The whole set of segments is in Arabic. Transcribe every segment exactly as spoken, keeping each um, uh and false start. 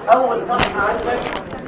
اول صفحه عندك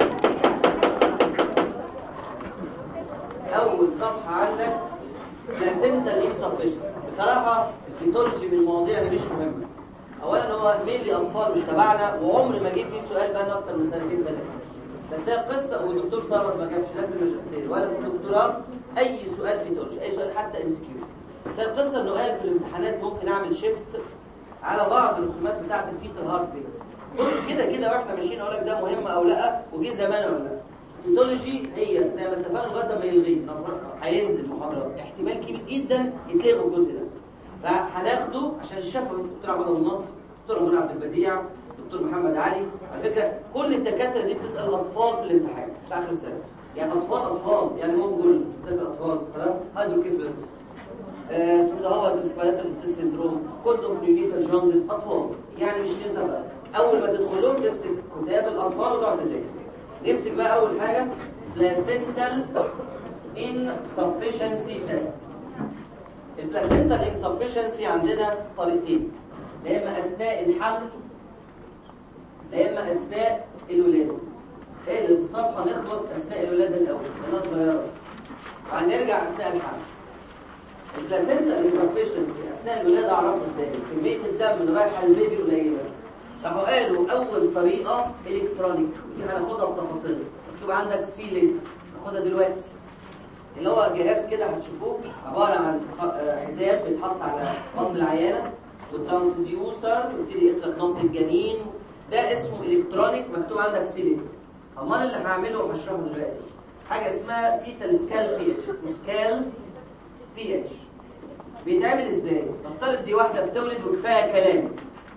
اول صفحه عندك بلاسنتال انسفشنسي. بصراحه الفيتولوجي من المواضيع اللي مش مهمه. اولا هو ميلي اطفال مش تبعنا، وعمر ما جه فيه سؤال بقى اكتر من سنتين ثلاثه. بس هي قصه، والدكتور ثروت ما جابش لا في الماجستير ولا في الدكتوراه اي سؤال فيتولوجي، اي سؤال حتى ام اس كيو. بس هي القصه انه قال في الامتحانات ممكن اعمل شيفت على بعض الرسومات بتاعه الفيتال هارت ريت. كده كده واحنا ماشيين اقول لك ده مهم او لا، وجه زمان ولا لا. الفيتولوجي هي زي ما اتفقنا لغايه ما يلغي هينزل محاضرات احتمال كبير جدا يتلغوا الجزء ده، فهناخده عشان الشفوي. الدكتور عبد الناصر، الدكتور منى عبد البديع، الدكتور محمد علي. على فكره كل الدكاتره دي بتسال الاطفال في الامتحان في اخر السنه، يعني اطفال اطفال يعني مونجول زي الاطفال خلاص هايدروكيفلس اسمه ده هو السبايراتال ستيس سيندروم، كود اوف نيونيتال جونز، اطفال يعني مش لسه بقى. اول ما تدخل لهم تمسك كتاب الاطفال وتقعد تذاكر. نمسك بقى اول حاجه بلاسنتال انسفشنسي تيست. البلاسنتال انسفشنسي عندنا طريقتين، يا اما اثناء الحمل يا اما اثناء الولاده. ايه الصفحه نخلص اثناء الولاده الاول انا صغيره، وهنرجع اثناء الحمل. البلاسنتال انسفشنسي اثناء الولاده اعرفه ازاي؟ كميه الدم اللي رايحه للبيبي قليله. راحوا قالوا اول طريقه الكترونيك، دي هناخدها بتفاصيلها. مكتوب عندك سي ليتر ناخدها دلوقتي، اللي هو جهاز كده هتشوفوه عباره عن حزام بيتحط على بطن العيانه وترانسديوسر ويبتدي يسلك نبض الجنين. ده اسمه الكترونيك، مكتوب عندك سي ليتر. امال اللي هعمله وهشرحه دلوقتي حاجه اسمها فيتال سكال بي اتش، اسمه سكال بي اتش. بيتعمل ازاي؟ نفترض دي واحده بتولد وكفايه كلام،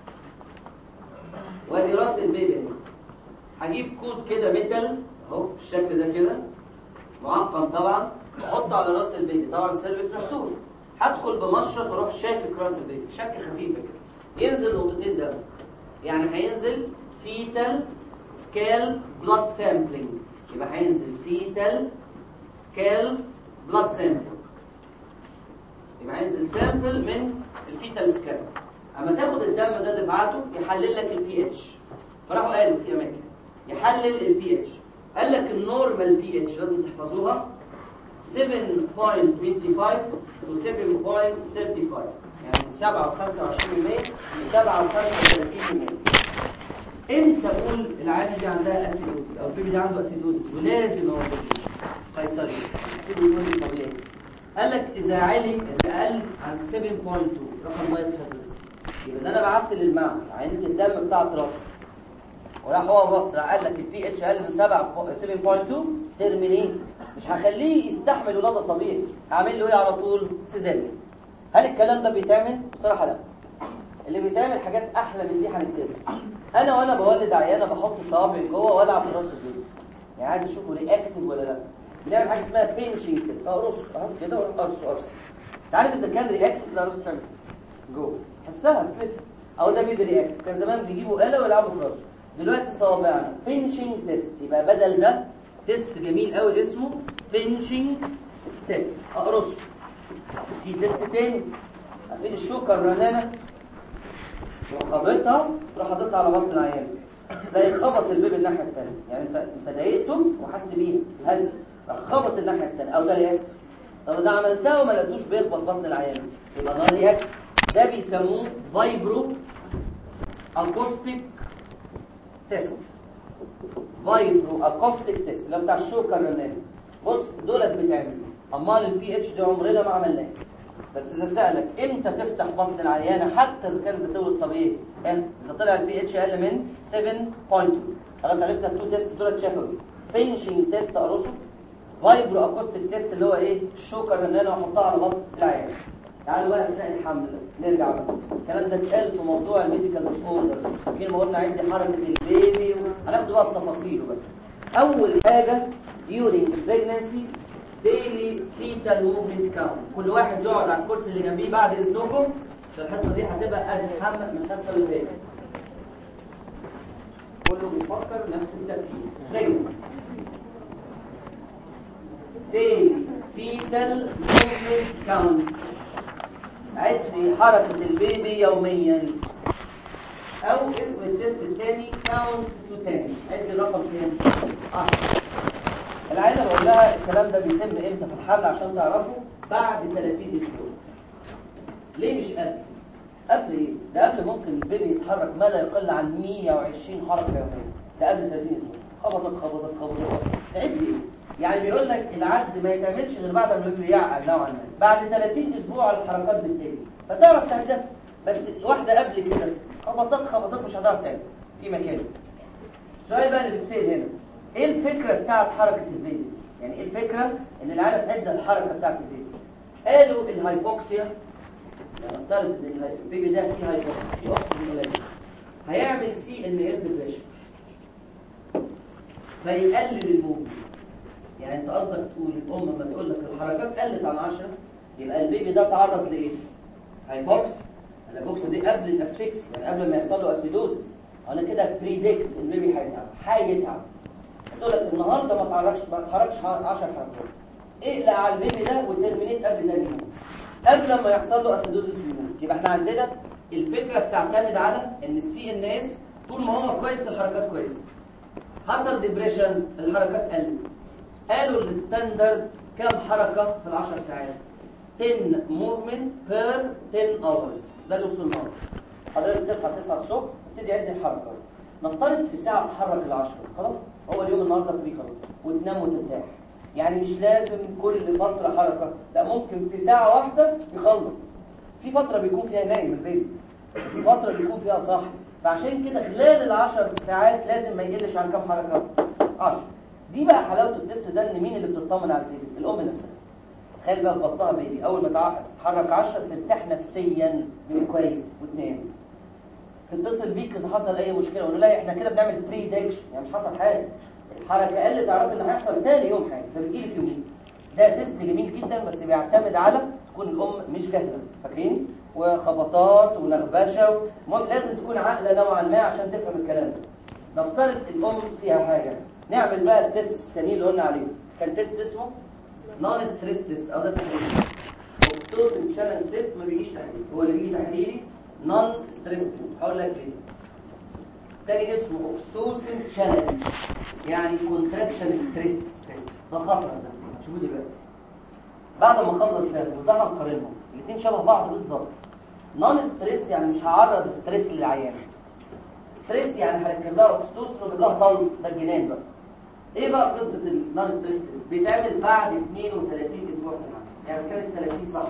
وادي راس البيبي دي. هجيب كوز كده ميتال اهو بالشكل ده كده معقم طبعا، واحطه على راس البيبي. طبعا السيرفكس مفتوح، هدخل بمشرط واروح شاكك راس البيبي شكه خفيفه كده، ينزل نقطتين دم. يعني هينزل فيتال سكال بلاد سامبلينج، يبقى هينزل فيتال سكال بلاد سامبل، يبقى هينزل سامبل من الفيتال سكال. اما تاخد الدم ده تبعته يحلل لك البي اتش. فراحوا قالوا في اماكن يحلل البي اتش، قال لك النورمال بي اتش لازم تحفظوها سبعة فاصلة خمسة وعشرين to سبعة فاصلة ثلاثة وخمسين، يعني سبعة وخمسة وعشرين بالمية ل سبعة وخمسة وثلاثين بالمية. امتى اقول العيانه دي عندها اسيدوز او البيبي ده عنده اسيدوز ولازم اقول قيصري اسيدوز طبيعي؟ قال لك اذا علي اذا قل عن سبعة فاصلة اتنين رقم لايف خالص، يبقى انا بعت للمعمل عينه الدم بتاعت راسه، وراح هو بص قال لك البي اتش اقل من سبعة فاصلة اتنين ترمينين، مش هخليه يستحمل ولاده طبيعي، هعمل له ايه على طول؟ سيزاريان. هل الكلام ده بيتعمل؟ بصراحه لا. اللي بيتعمل حاجات احلى من دي هنكتبها. انا وانا بولد عيانه بحط صوابعي جوه والعب في راس البيبي، يعني عايز اشوفه رياكتيف ولا لا. بنعمل حاجه اسمها بينشنج تيست، اقرصه اهو كده وارصه ارص. انت عارف اذا كان رياكتيف لا راسه تعمل جوه حسها بتلف، او ده بيبي رياكتيف. كان زمان بيجيبوا آلة ويلعبوا في راسه، دلوقتي صوابعنا بينشنج تيست. يبقى بدل ده تيست جميل قوي اسمه بينشنج تيست، اقرصه. في تيست تاني، عارفين الشوكه الرنانه؟ وخبطها تروح حاططها على بطن العيان زي خبط البيبي الناحيه الثانيه، يعني انت انت ضايقته وحس بيها هز خبط الناحيه الثانيه، او ده رياكت. طب اذا عملتها وما لقيتوش بيخبط بطن العيان يبقى ده رياكت. ده بيسموه فايبرو اكوستيك تيست، فايبرو اكوستيك تيست اللي بتاع الشوكه الرنانه. بص دولت بتعمل، امال البي اتش دي عمرنا ما عملناه. بس اذا سالك امتى تفتح بطن العيانه حتى اذا كانت بتولد طبيعي، اذا طلع البي اتش اقل من سبعة فاصلة اتنين. خلاص عرفنا التو تيست دولت شفوي. بينشنج تيست اقرصه، فايبرو اكوستيك تيست اللي هو ايه؟ الشوكه الرنانه واحطها على بطن العيانه. تعالوا بقى اثناء الحمل نرجع بقى. الكلام ده اتقال في موضوع الميديكال ديس اوردرز، فاكرين ما قلنا عندي حركه البيبي، هناخده بقى بتفاصيله بقى. اول حاجه during pregnancy daily fetal movement count. كل واحد يقعد على الكرسي اللي جنبيه بعد اذنكم، عشان الحصه دي هتبقى ازحم من الحصه اللي فاتت. كله بيفكر نفس التفكير. pregnancy daily fetal movement count، عد لي حركه البيبي يوميا. او اسم التست الثاني count to ten. عد الرقم كام؟ عشرة. العيله بقول لها الكلام ده بيتم امتى في الحمل عشان تعرفوا؟ بعد ثلاثين اسبوع. ليه مش قبل؟ قبل ايه؟ ده قبل ممكن البيبي يتحرك ما لا يقل عن مية وعشرين حركه يوميا. ده قبل ثلاثين اسبوع. خبطت خبطت خبطت. تعد ايه؟ يعني بيقول لك العد ما يتعملش غير بعد ما البيبي يعقل نوعا ما. بعد ثلاثين اسبوع الحركات بتقل. فتعرف تعدها. بس واحده قبل كده خبطت خبطت مش هتعرف تعمل في مكانه. السؤال بقى اللي بيتسال هنا، ايه الفكره بتاعت حركه البيبي؟ يعني ايه الفكره ان العيله تعد الحركه بتاعت البيبي؟ قالوا الهايبوكسيا، يعني نفترض ان البيبي ده فيه هايبوكسيا، فيه اكسجين قليل، هيعمل سي ان اس ديبريشن فيقلل الموفمنت. يعني انت قصدك تقول الام لما تقول لك الحركات قلت عن عشرة يبقى البيبي ده تعرض لايه؟ هايبوكسيا. الهايبوكسيا دي قبل الاسفكسيا، يعني قبل ما يحصل له اسيدوزس. انا كده بريدكت البيبي هيتعب هيتعب تقول لك النهارده ما تعرفش ما تحركش عشر حركات، اقلق على البيبي ده وترمينيت قبل ده يوم قبل ما يحصل له اسيدوزس ويموت. يبقى احنا عندنا الفكره بتعتمد على ان السي ان اس طول ما هو كويس الحركات كويسه. حصل ديبريشن الحركات قلت. قالوا الستاندرد كام حركه في العشر ساعات؟ عشرة موفمنت بير عشرة اورز. ده اللي وصلنا له. حضرتك تصحى تسعة الصبح تبتدي عد الحركه. نفترض في ساعه تتحرك العشرة، خلاص هو اليوم النهارده فري خلاص وتنام وترتاح. يعني مش لازم كل فتره حركه، لا ممكن في ساعه واحده يخلص. في فتره بيكون فيها نايم البيبي، في فتره بيكون فيها صاحي. فعشان كده خلال العشر ساعات لازم ما يقلش عن كام حركه؟ عشرة. دي بقى حلاوه التست ده، ان مين اللي بتطمن على البيبي؟ الام نفسها. تخيل بقى في بطنها بيبي اول ما تتحرك عشرة ترتاح نفسيا بيبي كويس وتنام. تتصل بيك اذا حصل اي مشكله ولا لا، احنا كده بنعمل بريدكشن، يعني مش حصل حاجه، الحركه قلت تعرف ان هيحصل تاني يوم حاجه فبتجيلي في يومين. ده تيست جميل جدا بس بيعتمد على تكون الام مش جاهله، فاكرين؟ وخبطات ونغبشه، المهم لازم تكون عاقله نوعا ما عشان تفهم الكلام ده. نفترض الام فيها حاجه، نعمل بقى التيست الثاني اللي قلنا عليه. كان تيست اسمه نون ستريس تيست او ده تحليل. اوكستوسن شانل تيست ما بيجيش تحليل، هو اللي بيجي تحليلي نون ستريس تيست. هقول لك ليه. تاني اسمه اوكستوسن شانل، يعني كونتراكشن ستريس تيست. ده خطر ده، هتشوفوه دلوقتي. بعد ما اخلص ده وده هنقارنهم، الاثنين شبه بعض بالظبط. نون ستريس يعني مش هعرض ستريس للعيان. ستريس يعني هركب لها اوكستوسن وبجيب لها طلق، ده الجنان بقى. ايه بقى قصه النون ستريس تيست؟ بيتعمل بعد اثنين وثلاثين اسبوع في الحمل، يعني كانت ثلاثين صح.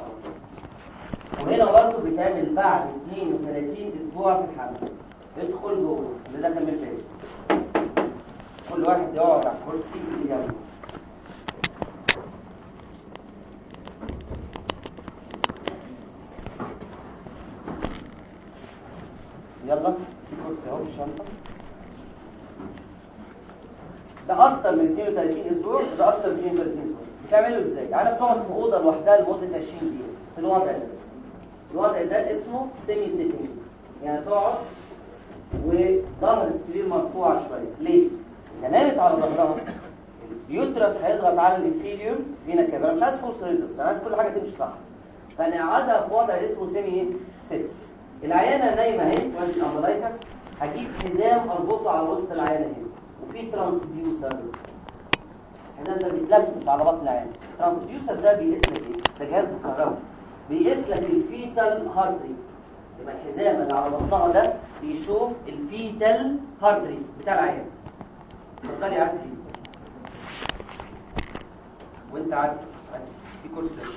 وهنا برضه بيتعمل بعد اثنين وثلاثين اسبوع في الحمل. ادخل جوه اللي دخل من البيت، كل واحد يقعد على الكرسي اللي جنبه. يلا في كرسي اهو في شنطه. ده اكتر من اثنين وثلاثين اسبوع وده اكتر من اثنين وثلاثين اسبوع. بتعملوا ازاي؟ يعني بتقعد في اوضه لوحدها لمده عشرين دقيقه في الوضع ده. الوضع ده اسمه سيمي سيتنج، يعني تقعد وظهر السرير مرفوع شويه. ليه؟ اذا نامت على ظهرها اليوترس هيضغط على الانفيريور فينا كده. انا مش عايز فورس ريزلتس، انا عايز كل حاجه تمشي صح. فنقعدها في وضع اسمه سيمي سيتنج. العيانه نايمه اهي وادي الامبلايكس، هجيب حزام اربطه على وسط العيانه هنا وفي ترانسديوسر. الحزام ده بيتلبس على بطن العيانه. الترانسديوسر ده بيقيس لك ايه؟ ده جهاز بالكهرباء بيقيس لك الفيتال هارت ريت. يبقى الحزام اللي على بطنها ده بيشوف الفيتال هارت ريت بتاع العيان. اتفضلي قعدتي وانت قعدت في كرسي.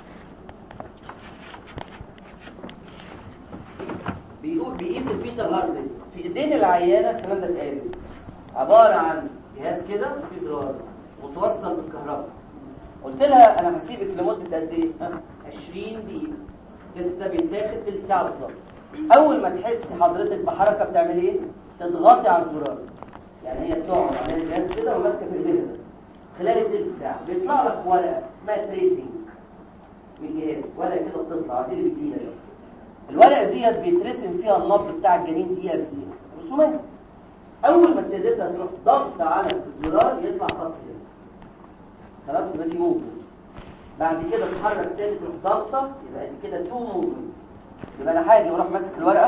بيقول بيقيس الفيتال هارت ريت في ايدين العيانه. الكلام ده اتقال عباره عن جهاز كده في زرار متوصل بالكهرباء. قلت لها انا هسيبك لمده قد ايه؟ عشرين دقيقه. التست ده بيتاخد تلت ساعه بالظبط. اول ما تحسي حضرتك بحركه بتعملي ايه؟ تضغطي على الزرار. يعني هي بتقعد على الجهاز كده وماسكه في ايديها خلال التلت ساعه بيطلع لك ورقه اسمها تريسنج من الجهاز. ورقه كده بتطلع دي اللي بتجينا دي. الورقه ديت بيترسم فيها النبض بتاع الجنين دقيقه بدقيقه رسومات. اول ما سيادتها تروح ضغط على الزرار يطلع خط كده خلاص يبقى دي موفمنت. بعد كده تتحرك تاني تروح ضغطه يبقى دي كده تو موفمنت. يبقى انا حاجه واروح ماسك الورقه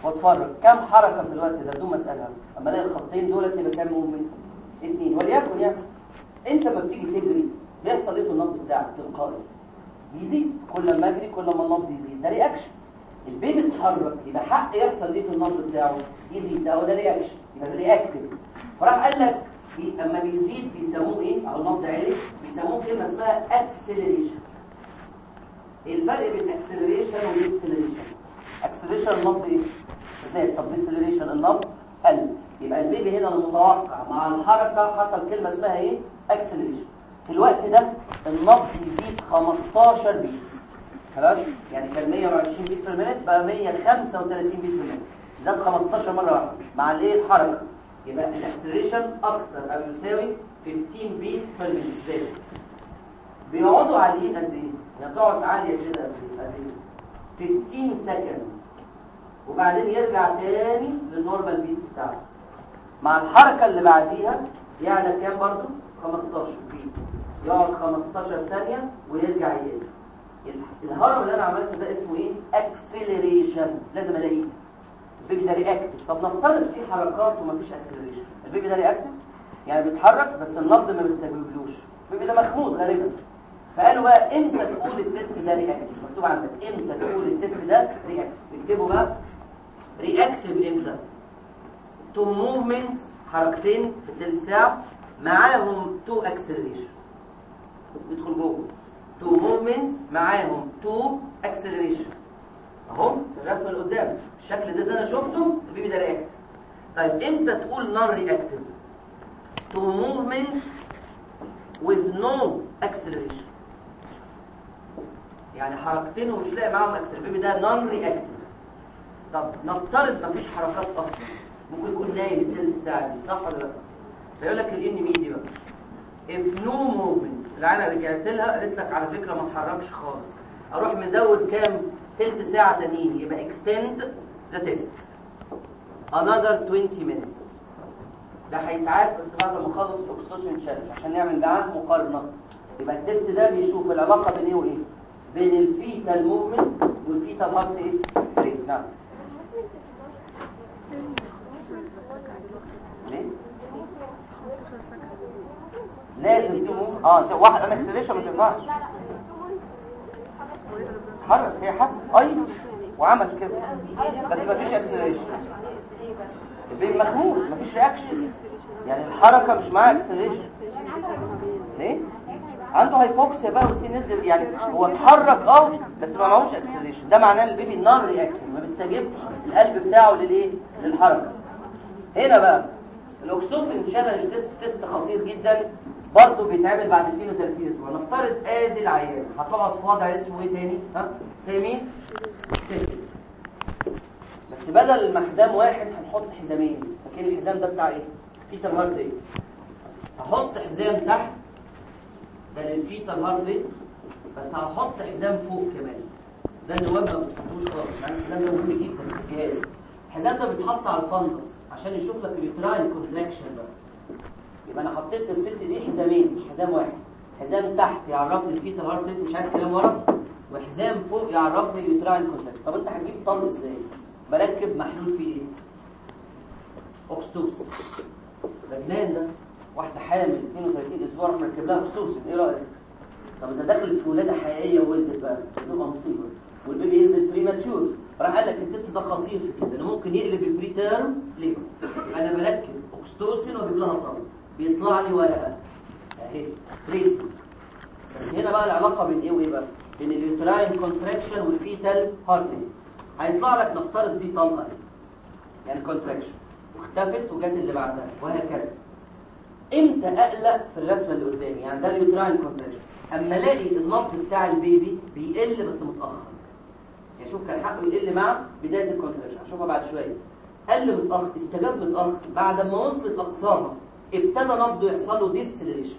واتفرج كم حركه في الوقت ده بدون ما اسالها. اما الاقي الخطين دولت يبقى كام مومنت؟ اثنين. وليكن يعني انت لما بتيجي تجري بيحصل ايه في النبض بتاعك تلقائي؟ يزيد. كل ما اجري كل ما النبض يزيد، ده رياكشن. البيبي اتحرك يبقى حق يحصل ايه في النبض بتاعه؟ يزيد، ده هو ده رياكشن، يبقى ده رياكتيف. فراح قال لك اما بيزيد بيسموه ايه؟ او النبض عالي بيسموه كلمه اسمها اكسلريشن. الفرق بين اكسلريشن وديسلريشن. اكسلريشن النبض ايه؟ زاد. طب ديسلريشن النبض قل. يبقى البيبي هنا المتوقع مع الحركه حصل كلمه اسمها ايه؟ اكسلريشن. في الوقت ده النبض يزيد خمستاشر بيتس. خلاص؟ يعني كان مية وعشرين بيت في المينت بقى مية وخمسة وتلاتين بيت في المينت. زاد خمستاشر مره واحده مع الايه؟ الحركه. يبقى الاكسلريشن اكتر او يساوي خمستاشر بيت في المينت. زاد. بيقعدوا عاليين قد ايه؟ يعني تقعد عاليه كده قد ايه؟ خمستاشر سكند. وبعدين يرجع تاني للنورمال بيتس بتاعته. مع الحركه اللي بعديها يعلى كام برضو؟ خمستاشر بيت. يقعد خمستاشر ثانيه ويرجع يقل. الهرم اللي انا عملته ده اسمه ايه؟ اكسلريشن. لازم الاقيه. البيبي ده رياكتيف. طب نفترض في حركات ومفيش اكسلريشن. البيبي ده رياكتيف يعني بيتحرك بس النبض ما بيستجيبلوش. البيبي ده مخمود غالبا. فقالوا بقى امتى تقول التست ده رياكتيف؟ مكتوب عندك امتى تقول التست ده رياكتيف. اكتبوا بقى رياكتيف امتى؟ تو موفمنت، حركتين في تلت ساعه معاهم تو اكسلريشن. ندخل جوه. تو موفمنت معاهم تو اكسلريشن. اهو الرسمه اللي قدامك الشكل ده زي انا شفته البيبي ده رياكتيف. طيب امتى تقول نون رياكتيف؟ تو موفمنت with no acceleration. يعني حركتين ومش لاقي معاهم اكسل. البيبي ده نون رياكتيف. طب نفترض مفيش حركات اصلا، ممكن يكون نايم الثلث ساعه دي، صح ولا لا؟ فيقول لك الان مي دي بقى if no movement. العينه رجعت لها قالت لك على فكره ما تحركش خالص، اروح مزود كام؟ ثلث ساعه تانيين، يبقى extend the test another twenty minutes. ده هيتعاد بس بعد ما اخلص الاكستوسين تشالنج عشان نعمل معاه مقارنه. يبقى التست ده بيشوف العلاقه بين ايه وايه؟ بين الفيتال موفمنت والفيتال هارت ايه؟ ريت. نعم. ليه؟ لازم تقوم اه واحد انا اكسلريشن ما تنفعش. حرك هي حس ايوه وعمل كده بس ما فيش اكسلريشن. البيبي مخمود ما فيش رياكشن. يعني الحركه مش معاها اكسلريشن. ليه؟ عنده هايبوكسيا بقى والسي نزل. يعني هو اتحرك اه بس ما معهوش اكسلريشن. ده معناه البيبي نون رياكتيف، ما بيستجيبش القلب بتاعه للايه؟ للحركه. هنا بقى الاكستوسين تشالنج تيست تيست خطير جدا برضه بيتعمل بعد اثنين وثلاثين اسبوع. نفترض ادي العيان هتقعد في وضع اسمه ايه تاني؟ ها؟ سيمي سيمي. بس بدل المحزام واحد هنحط حزامين. فاكرين الحزام ده بتاع ايه؟ فيتال هارت ريت. هحط حزام تحت ده للفيتال هارت ريت، بس هحط حزام فوق كمان. ده اللي واد ما بتحطوش خالص. يعني الحزام ده مهم جدا في الجهاز. الحزام ده بيتحط على الفندس عشان يشوف لك اليوتراين كونتراكشن بقى. يبقى انا حطيت في الست دي حزامين مش حزام واحد. حزام تحت يعرفني الفيتال هارت ريت مش عايز كلام ورا، وحزام فوق يعرفني اليوتراين كونتراكشن. طب انت هتجيب طن ازاي؟ بركب محلول فيه ايه؟ اوكستوسين. ده جنان ده. واحده حامل اثنين وثلاثين اسبوع راح مركب لها اوكستوسين، ايه رايك؟ طب اذا دخلت في ولاده حقيقيه وولدت بقى تبقى مصيبه والبيبي ينزل بريماتشور. راح قال لك التست ده خطير في كده انه ممكن يقلب البري تيرم. ليه؟ انا بركب اوكستوسين واجيب لها طن بيطلع لي ورقه اهي تريسنج. بس هنا بقى العلاقه بين ايه وايه بقى؟ بين اليوتراين كونتراكشن والفيتال هارت ريت. هيطلع لك نفترض دي طلقه يعني كونتراكشن واختفت وجت اللي بعدها وهكذا. امتى اقلق في الرسمه اللي قدامي؟ يعني ده اليوتراين كونتراكشن. اما الاقي النبض بتاع البيبي بيقل بس متاخر. يعني شوف كان حقه يقل مع بدايه الكونتراكشن، هشوفها بعد شويه. قل متاخر، استجاب متاخر، بعد ما وصلت لاقصاها ابتدى نبضه يحصل له ديسلريشن.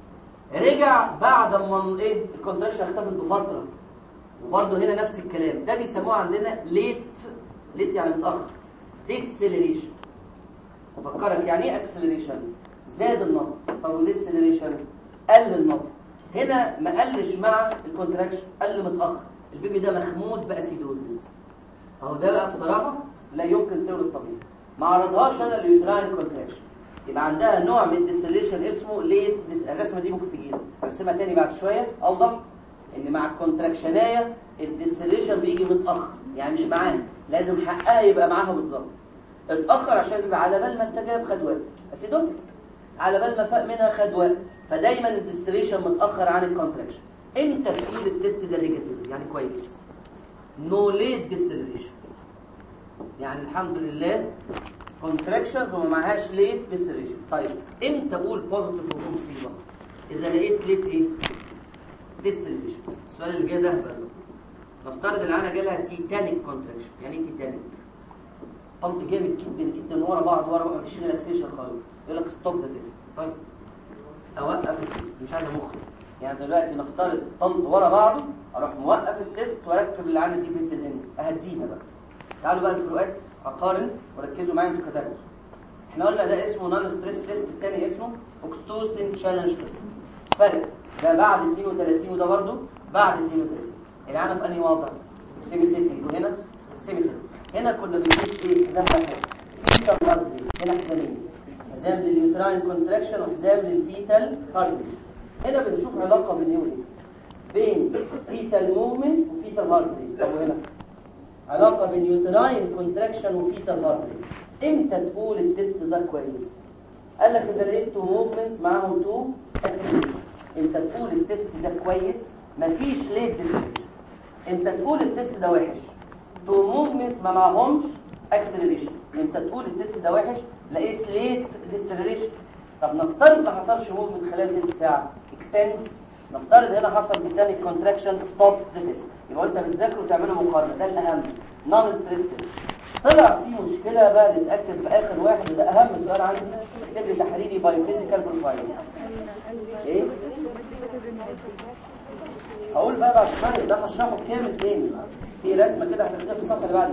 رجع بعد ما ايه الكونتراكشن اختفت بفتره. وبرضه هنا نفس الكلام. ده بيسموه عندنا ليت ليت يعني متاخر ديسلريشن. افكرك يعني ايه اكسلريشن؟ زاد النبض. طب وديسلريشن قل النبض. هنا ما قلش مع الكونتراكشن، قل متاخر. البيبي ده مخمود باسيدوزيس. اهو ده بقى بصراحه لا يمكن تولد طبيعي. ما عرضهاش انا اليوتراين كونتراكشن، يبقى عندها نوع من الديسليشن اسمه ليت. الرسمه دي ممكن تجي لك ارسمها تاني بعد شويه اوضح. ان مع الكونتراكشنايه الديسليشن بيجي متاخر، يعني مش معاها، لازم حقها يبقى معاها بالظبط. اتاخر عشان يبقى على بال ما استجاب خد وقت، اسيدوتيك على بال ما فاق منها خد وقت، فدايما الديسليشن متاخر عن الكونتراكشن. امتى تقول التست ده نيجاتيف؟ يعني كويس، نو ليت ديسليشن، يعني الحمد لله كونتراكشنز وما معهاش ليت ديسليشن. طيب امتى اقول بوزيتيف ومصيبه؟ اذا لقيت ليت ايه؟ ديسليشن. السؤال اللي جاي ده بقى، نفترض العينه جالها تيتانيك كونتراكشن. يعني ايه تيتانيك؟ طلق جامد جدا جدا ورا بعض ورا بعض، مفيش ريلاكسيشن خالص، يقول لك ستوب ذا تيست. طيب اوقف التيست، مش عايز مخ. يعني دلوقتي نفترض طلق ورا بعضه، اروح موقف التيست واركب العينه دي بنت الدنيا، اهديها بقى. تعالوا بقى الفروقات اقارن وركزوا معايا انتوا كتابه. احنا قلنا ده اسمه نون ستريس تيست، الثاني اسمه اوكستوسين تشالنج تيست. فرق ده بعد اثنين وثلاثين وده برضه بعد اثنين وثلاثين. العينه في انهي وضع؟ سيمي سيتي، وهنا سيمي سيتي. هنا كنا بنشوف ايه؟ حزام واحد فيتال هارت، هنا حزامين، حزام لليوتراين كونتراكشن وحزام للفيتال هارت. هنا بنشوف علاقه بين ايه؟ بين فيتال موفمنت وفيتال هارت. طب هنا علاقه بين يوتراين كونتراكشن وفيتال هارت. امتى تقول التست ده كويس؟ قال لك اذا لقيت تو موفمنتس معاهم تو اكسلريشن. امتى تقول التست ده كويس؟ مفيش ليت ديسليشن. امتى تقول التست ده وحش؟ تو موفمنتس ما معهمش اكسلريشن. امتى تقول التست ده وحش؟ لقيت ليت ديسليشن. طب نفترض ما حصلش موفمنت خلال تلت ساعه، اكستند. نفترض هنا حصل تيتانيك كونتراكشن، ستوب ذا تيست. يبقى انت بتذاكر وتعملوا مقارنه، ده الاهم. نون ستريس. طلع في مشكله بقى نتاكد في اخر واحد، وده اهم سؤال عندي. اكتب لي تحريري باي فيزيكال بروفايل. ايه؟ هقول بقى بعد شويه، ده هشرحه كامل تاني في رسمه كده هتلاقيها في الصفحه اللي بعدها.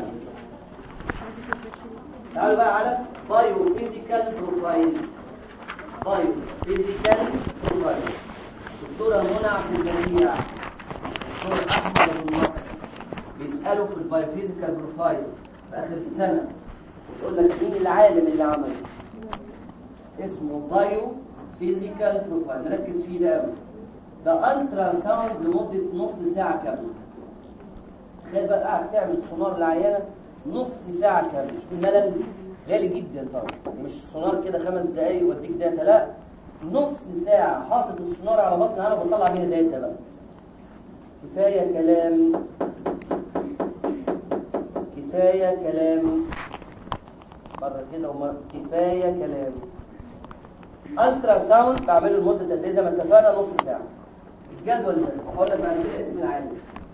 تعالوا بقى على بايو فيزيكال بروفايل. بايو فيزيكال بروفايل. دكتوره منى عبد الجميع، دكتور احمد ابو النصر بيسالوا في البايو فيزيكال بروفايل في اخر السنه، يقول لك مين العالم اللي عمله؟ اسمه بايو فيزيكال بروفايل. نركز فيه ده قوي. ده الترا ساوند لمده نص ساعه كامله. تخيل بقى قاعد تعمل سونار للعيانه نص ساعه كامله، مش في ملل غالي جدا طبعا، مش سونار كده خمس دقايق واديك داتا، لا نص ساعه حاطط السونار على بطن العيانه وبطلع بيها داتا بقى. كفايه كلام، كفايه كلام مره كده ومره، كفايه كلام. الترا ساوند بعمله لمده قد ايه؟ زي ما اتفقنا نص ساعه. الجدول ده هقول لك بعد كده اسم العالم.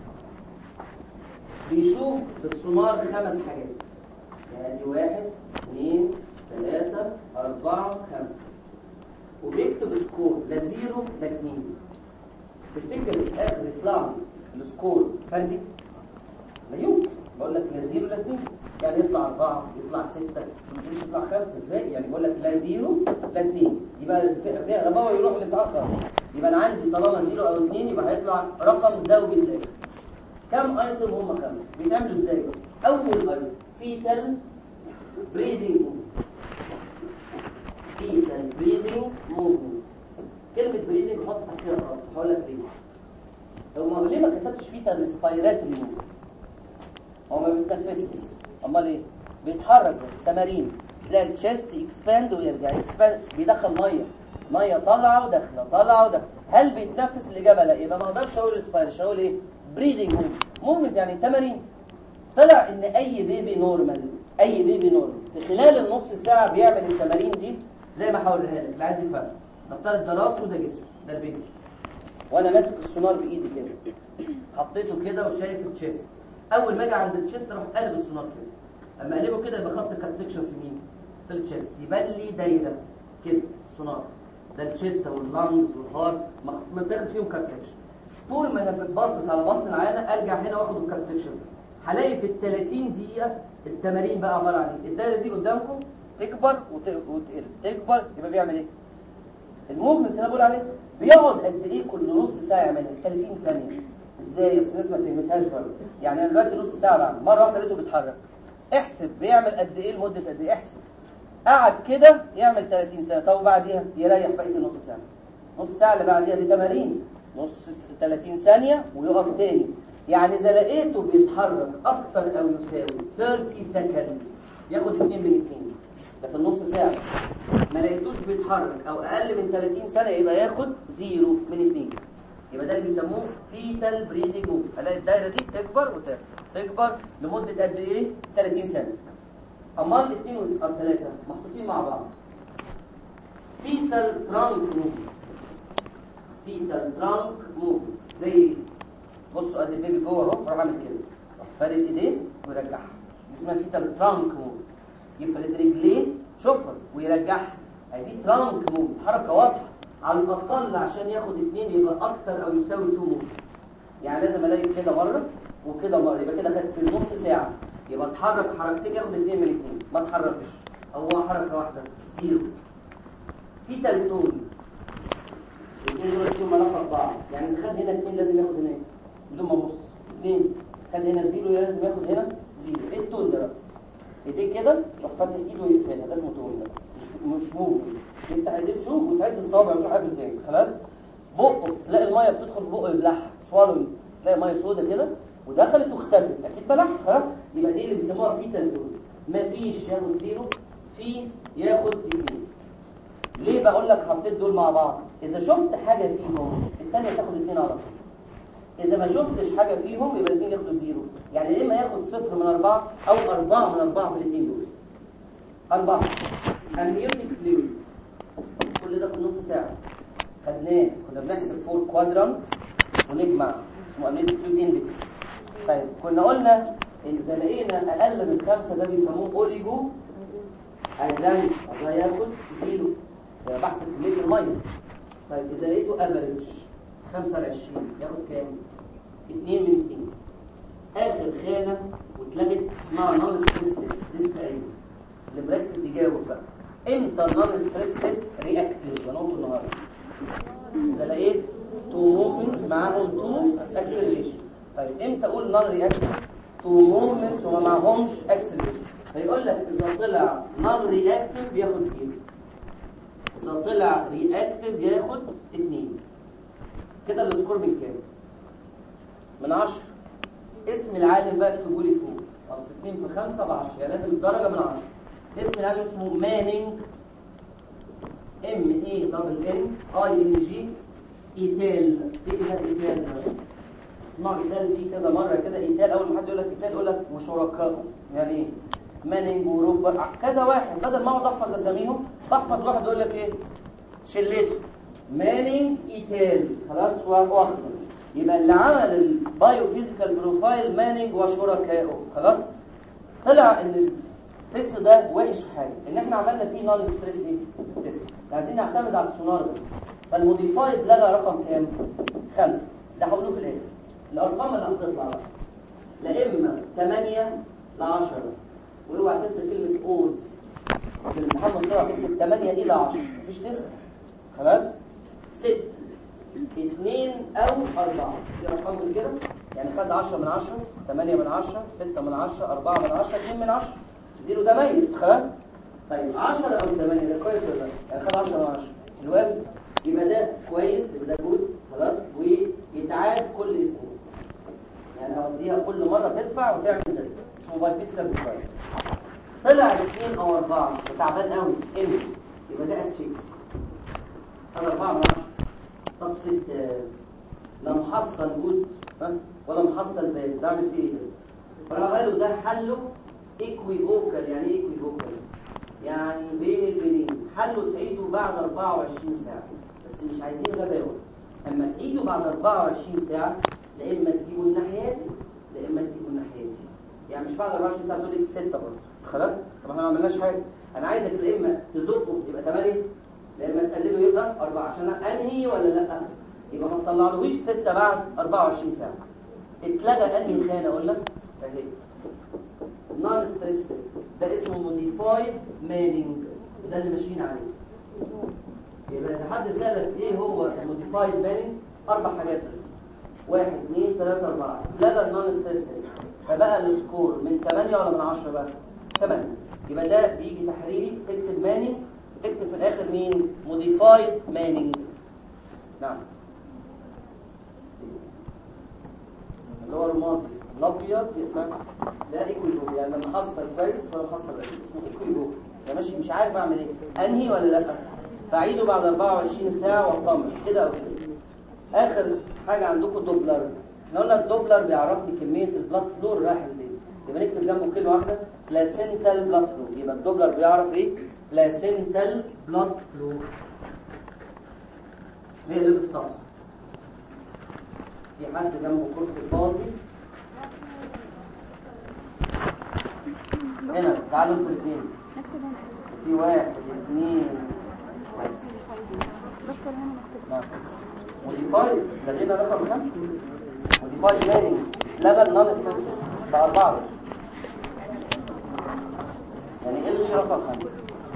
بيشوف بالسونار خمس حاجات، يعني واحد اثنين ثلاثة أربعة خمسة، وبيكتب سكور لا زيرو لا اثنين. تفتكر في الآخر يطلع السكور فردي؟ لا يمكن. بقول لك لا زيرو لا اثنين، يعني يطلع أربعة يطلع ستة، مش يطلع خمسة ازاي؟ يعني بقول لك لا زيرو لا اثنين، يبقى فيها غباوة يروح للآخر. يبقى أنا عندي طالما زيرو أو اثنين يبقى هيطلع رقم زوجي الآخر. كم ايتم؟ هم خمسه. بيتعملوا ازاي؟ اول ايتم فيتال بريدنج فيتال بريدنج موفمنت. كلمه بريدنج حط تحتها خط، هقول لك ليه. هو ليه ما كتبتش فيتال ريسبيراتوري موفمنت؟ هو ما بيتنفسش، امال ايه؟ بيتحرك بس. تمارين تلاقي التشيست اكسباند ويرجع اكسباند، بيدخل ميه ميه طالعه وداخله طالعه وداخله. هل بيتنفس؟ الاجابه لا. يبقى ما اقدرش اقول ريسبيريشن، اقول ايه؟ بريدنج موفمنت، يعني تمارين. طلع ان اي بيبي نورمال، اي بيبي نورمال في خلال النص ساعه بيعمل التمارين دي زي ما هوريها لك. اللي عايز يفهم، نفترض ده راسه وده جسمه، ده البيبي، وانا ماسك السونار بايدي كده، حطيته كده وشايف التشيست. اول ما اجي عند التشيست اروح قلب السونار كده. اما اقلبه كده يبقى خط كات سكشن في مين؟ في التشيست. يبان لي دايره كده السونار، ده التشيست واللانجز والهارت متاخد فيهم كات سكشن. طول ما انا بتبصص على بطن العيانه ارجع هنا واخد الكات سكشن. هلاقي في ال ثلاثين دقيقه التمارين بقى عباره عن ايه؟ الدايره دي قدامكم تكبر وتقل، تكبر، يبقى بيعمل ايه؟ الموفمنت اللي انا بقول عليه بيقعد قد ايه كل نص ساعه يعملها؟ ثلاثين ثانيه. ازاي؟ اصل الناس ما فهمتهاش برضه. يعني انا دلوقتي نص ساعه بعمل، مره واحده لقيته بيتحرك، احسب بيعمل قد ايه لمده قد ايه، احسب. قعد كده يعمل ثلاثين سنه، طب وبعديها يريح بقيه النص ساعه. نص ساعه اللي بعديها دي تمارين نص ثلاثين ثانيه ويقف تاني. يعني اذا لقيته بيتحرك اكتر او يساوي ثلاثين سكند ياخد اتنين من اتنين، ده في النص ساعه. ما لقيتوش بيتحرك او اقل من ثلاثين سنه يبقى ياخد زيرو من اتنين. يبقى ده اللي بيسموه فيتال بريدنج موف. الاقي الدايره دي تكبر وتكبر تكبر لمده قد ايه؟ ثلاثين سنه. امال الاثنين والثلاثه محطوطين مع بعض. فيتال ترانك موف، فيتال ترانك موف زي بصوا قد البيبي جوه اهو، راح اعمل كده، راح فارد ايديه ويرجعها، دي اسمها فيتال ترانك موف. يفرد رجليه شوفها ويرجعها، دي ترانك موف، حركه واضحه. على الاقل عشان ياخد اثنين يبقى اكتر او يساوي اتنين موف. يعني لازم الاقي كده مره وكده مره، يبقى كده خدت في النص ساعه، يبقى اتحرك حركتين ياخد اثنين من اثنين، ما اتحركش هو حركه واحده زيرو. فيتال تون، الاثنين دول فيهم علاقه ببعض، يعني اذا خد هنا اثنين لازم ياخد هنا بدون ما ابص اثنين، خد هنا زيرو لازم ياخد هنا زيرو. ايه التون ده بقى؟ ايديه كده يروح فاتح ايده ويقفلها، ده اسمه تون. ده مش مش موف، يفتح ايديه تشوف وتعد الصوابع وتروح قافل تاني خلاص. بقه تلاقي الميه بتدخل بقه يبلعها، سوالو، تلاقي ميه سودا كده ودخلت واختفت، اكيد بلعها خلاص. يبقى دي اللي بيسموها فيتال تون. مفيش ياخد زيرو، في ياخد اثنين. ليه بقول لك حطيت دول مع بعض؟ اذا شفت حاجه فيهم الثانيه تاخد اثنين على طول. إذا ما شفتش حاجة فيهم يبقى الاثنين ياخدوا زيرو. يعني إما ياخد صفر من أربعة أو أربعة من أربعة في الاثنين دول. أربعة. أمنيوتيك فلويد. كل ده في نص ساعة. خدناه، كنا بنحسب فور كوادرانت ونجمع، اسمه أمنيوتيك فلويد إندكس. طيب كنا قلنا إذا لقينا أقل من خمسة ده بيسموه أوليجو أجلانت، ده ياخد زيرو. ده بحسب كمية المية. طيب إذا لقيته أفريج خمسة لعشرين ياخد كام؟ اتنين من اتنين. آخر خانة واتلغت اسمها نون ستريس تيست، لسه قايل. اللي مركز يجاوب بقى. امتى النون ستريس تيست رياكتيف؟ ونقطة النهارده. إذا لقيت تو موفمنتس معاهم تو اكسلريشن. طيب امتى أقول نون رياكتيف؟ تو موفمنتس وما معهمش اكسلريشن. فيقول لك إذا طلع نون رياكتيف ياخد زيرو. إذا طلع رياكتيف ياخد اتنين. كده السكور من كام؟ من عشرة. اسم العالم بقى تكتبوا لي فوق. اصل اتنين في خمسة بعشرة، يعني لازم الدرجة من عشرة. اسم العالم اسمه مانينج، ام اي دبل ان اي ان جي ايتال. ايه كده ايتال؟ اسمعوا ايتال فيه كذا مرة كده. ايتال اول ما حد يقول لك ايتال يقول لك وشركائه. يعني ايه؟ مانينج وروبر كذا واحد، بدل ما اقعد احفظ اساميهم بحفظ واحد يقول لك ايه؟ شلته. مانينج ايتال خلاص واخلص. يبقى اللي عمل البايو فيزيكال بروفايل مانينج وشركائه خلاص. طلع ان التست ده وحش في حاجه، ان احنا عملنا فيه نون ستريس ايه تيست، عايزين نعتمد على السونار بس. فالموديفايد لغى رقم كام؟ خمسة. ده هقوله في الاخر. الارقام اللي هتطلع بقى لا اما ثمانية ل عشرة، واوعى تنسى كلمه اود في الامتحان. مصطلح تكتب ثمانية الى عشرة، مفيش نسبه خلاص. ست، اثنين او اربعة، في ارقام من كده. يعني خد عشرة من عشرة، ثمانية من عشرة، ستة من عشرة، أربعة من عشرة، اثنين من عشرة. زيرو ده ميت خلاص. طيب عشرة او ثمانية ده كويس ولا لا؟ يعني خد عشرة من عشرة الواد، يبقى ده كويس، يبقى ده جود خلاص. ويتعاد كل اسبوع، يعني اوديها كل مره تدفع وتعمل ده، اسمه باي فيزيكال بروفايل. طلع اثنين او اربعة وتعبان قوي امتى؟ يبقى ده اسفيكس. هذا أربعة من عشرة. طب ست، لا محصل جود ها ولا محصل باد، بعمل فيه ايه ده؟ فراح قالوا ده حله ايكوي فوكال. يعني ايه ايكوي فوكال؟ يعني بين البنين. حله تعيده بعد أربعة وعشرين ساعة، بس مش عايزين غباوة. اما تعيده بعد أربعة وعشرين ساعة لا اما تجيبوا الناحية دي لا اما تجيبوا الناحية دي. يعني مش بعد أربعة وعشرين ساعة تقول لك ستة برضه خلاص. طب احنا ما عملناش حاجة. انا عايزك لا اما تزقه يبقى ثمانية لا اما تقلله يبقى أربعة، عشان انهي ولا لا؟ يبقى ما تطلعلهوش ستة بعد أربعة وعشرين ساعة. اتلغى انهي خانة اقول لك؟ اهي نون ستريس تيست. ده اسمه موديفايد مانينج، ده اللي ماشيين عليه. يبقى اذا حد سالك ايه هو الموديفايد مانينج، اربع حاجات بس. واحد اثنين ثلاثة أربعة. اتلغى النون ستريس تيست. فبقى السكور من ثمانية ولا من عشرة بقى؟ ثمانية. يبقى ده بيجي تحريري، تكتب مانينج، تكتب في الاخر مين؟ موديفايد مانينج. نعم اللي هو الماضي الابيض يبقى ده ايكويفوك، يعني لما احصل كويس ولا احصل رقيق اسمه ايكويفوك. يا ماشي مش عارف اعمل ايه، انهي ولا لا، فاعيده بعد أربعة وعشرين ساعه واطمن كده او كده. اخر حاجه عندكم دوبلر. احنا قلنا الدوبلر بيعرف لي كميه البلاد فلو رايح لفين، يبقى نكتب جنبه كلمه واحده بلاسنتال بلاد فلو. يبقى الدوبلر بيعرف ايه؟ بلاسنتال بلاد فلو. نقلب الصفحه. في حد جنبه كرسي فاضي هنا؟ تعالوا انتوا الاثنين. في واحد اثنين دكتور هنا مكتوب موديفايد. لغينا رقم خمسة. موديفايد مانينج لبن نون سبيسيفيك بأربعة. يعني ايه اللي رقم خمسة؟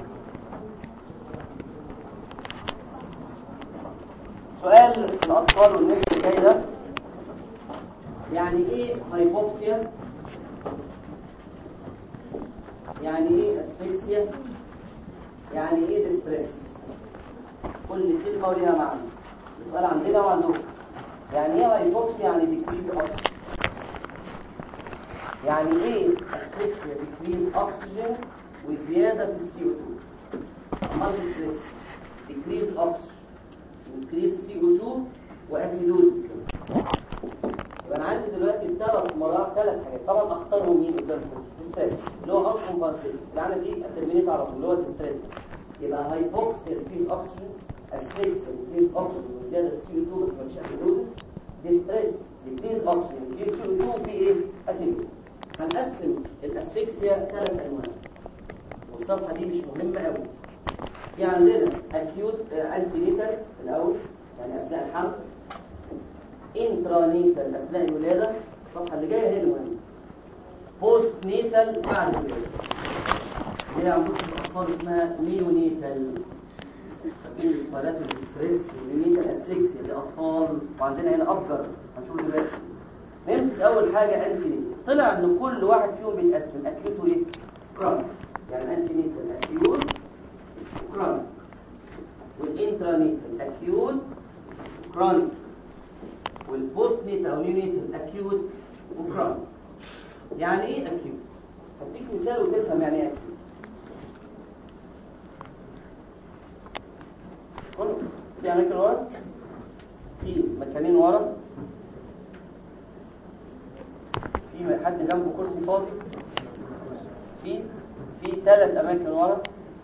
سؤال في الأطفال والناس اللي جاي ده، يعني ايه هايبوكسيا؟ يعني ايه اسفكسيا؟ يعني ايه ديستريس؟ كل كلمه وليها معنى. السؤال عندنا وعندكم. يعني ايه هايبوكسيا؟ يعني ديكريز اوكسجين. يعني ايه اسفكسيا؟ ديكريز اوكسجين وزياده في السي او اتنين. امال ديستريس ديكريز اوكسجين انكريز سي او اتنين واسيدوزيس. يبقى انا عندي دلوقتي ثلاث مراحل، ثلاث حاجات طبعا اختارهم مين قدامكم؟ ستريس اللي هو ان كومبنسيت، يعني دي اترمينيت على طول اللي هو الستريس. يبقى هايبوكسيا فيه اوكسجين، اسفكسيا فيه اوكسجين وزياده في سي او اتنين بس مفيش اسيدوزيس، ديستريس ديكريز اوكسجين في سي او اتنين في ايه؟ اسيدوزيس. هنقسم الاسفكسيا ثلاث انواع والصفحه دي مش مهمه قوي. في عندنا اكيوت انتي نيتال الاول يعني اثناء الحمل، انترانيتال اثناء الولاده، الصفحه اللي جايه هي المهمه، بوست نيتال بعد الولاده. دي عندكم في الاطفال اسمها نيونيتال، فاكرين اسمها الستريس والنيونيتال اسفكسيا دي اطفال. وعندنا هنا ابجر هنشوف دلوقتي. نمسك اول حاجه انتي نيتال. طلع ان كل واحد فيهم بيتقسم اكيوت وايه؟ كرونيك. يعني انتي نيتال اكيوت وكرونيك، والانترانيتال اكيوت وكرونيك، والبوست نيتال او نيونيتال اكيوت وكرونيك. يعني ايه اكيوت؟ هديك مثال وتفهم يعني ايه اكيوت. كله في اماكن ورا، في مكانين ورا، في حد جنبه كرسي فاضي، في في ثلاث اماكن ورا،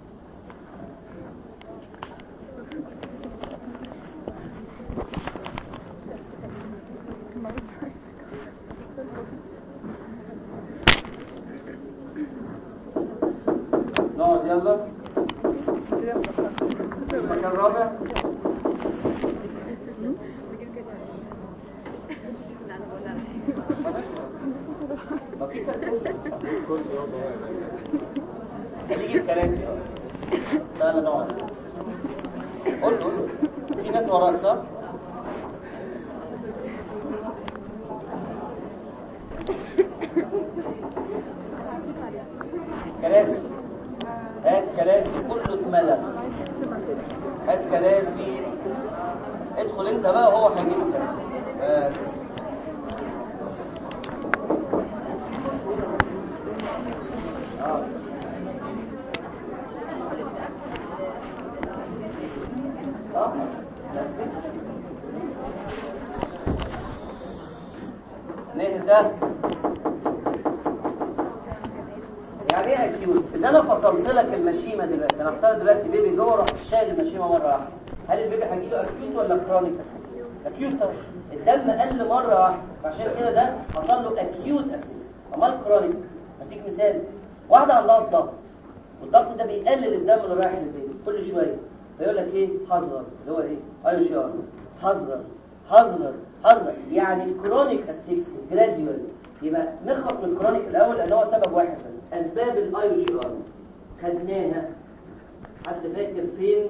نقعد يلا. المكان الرابع هنيجي الكراسي. تعالى نقعد. قول قول في ناس وراك صح؟ كراسي، هات كراسي كله اتملى. هات كراسي، ادخل انت بقى وهو هيجيب الكراسي بس. اه اه نهدى. يعني ايه اكيوت؟ اذا انا فصلت لك المشيمه دلوقتي، انا اختار دلوقتي بيبي جوه راح شايل المشيمه مره واحده، هل البيبي هيجي له اكيوت ولا كرونيك؟ اكيوت طبعا. الدم قل مره واحده فعشان كده ده حصل له اكيوت اسيس. امال كرونيك هديك مثال، واحده عندها الضغط والضغط ده بيقلل الدم اللي رايح للبيبي كل شويه، فيقول لك ايه؟ حذر، اللي هو ايه؟ اي شي ار، حذر حذر حذر. يعني كرونيك اسيس جراديوال. يبقى نخلص من الكرونيك الاول لان هو سبب واحد بس. اسباب الاي جي ار خدناها، حد فاكر فين؟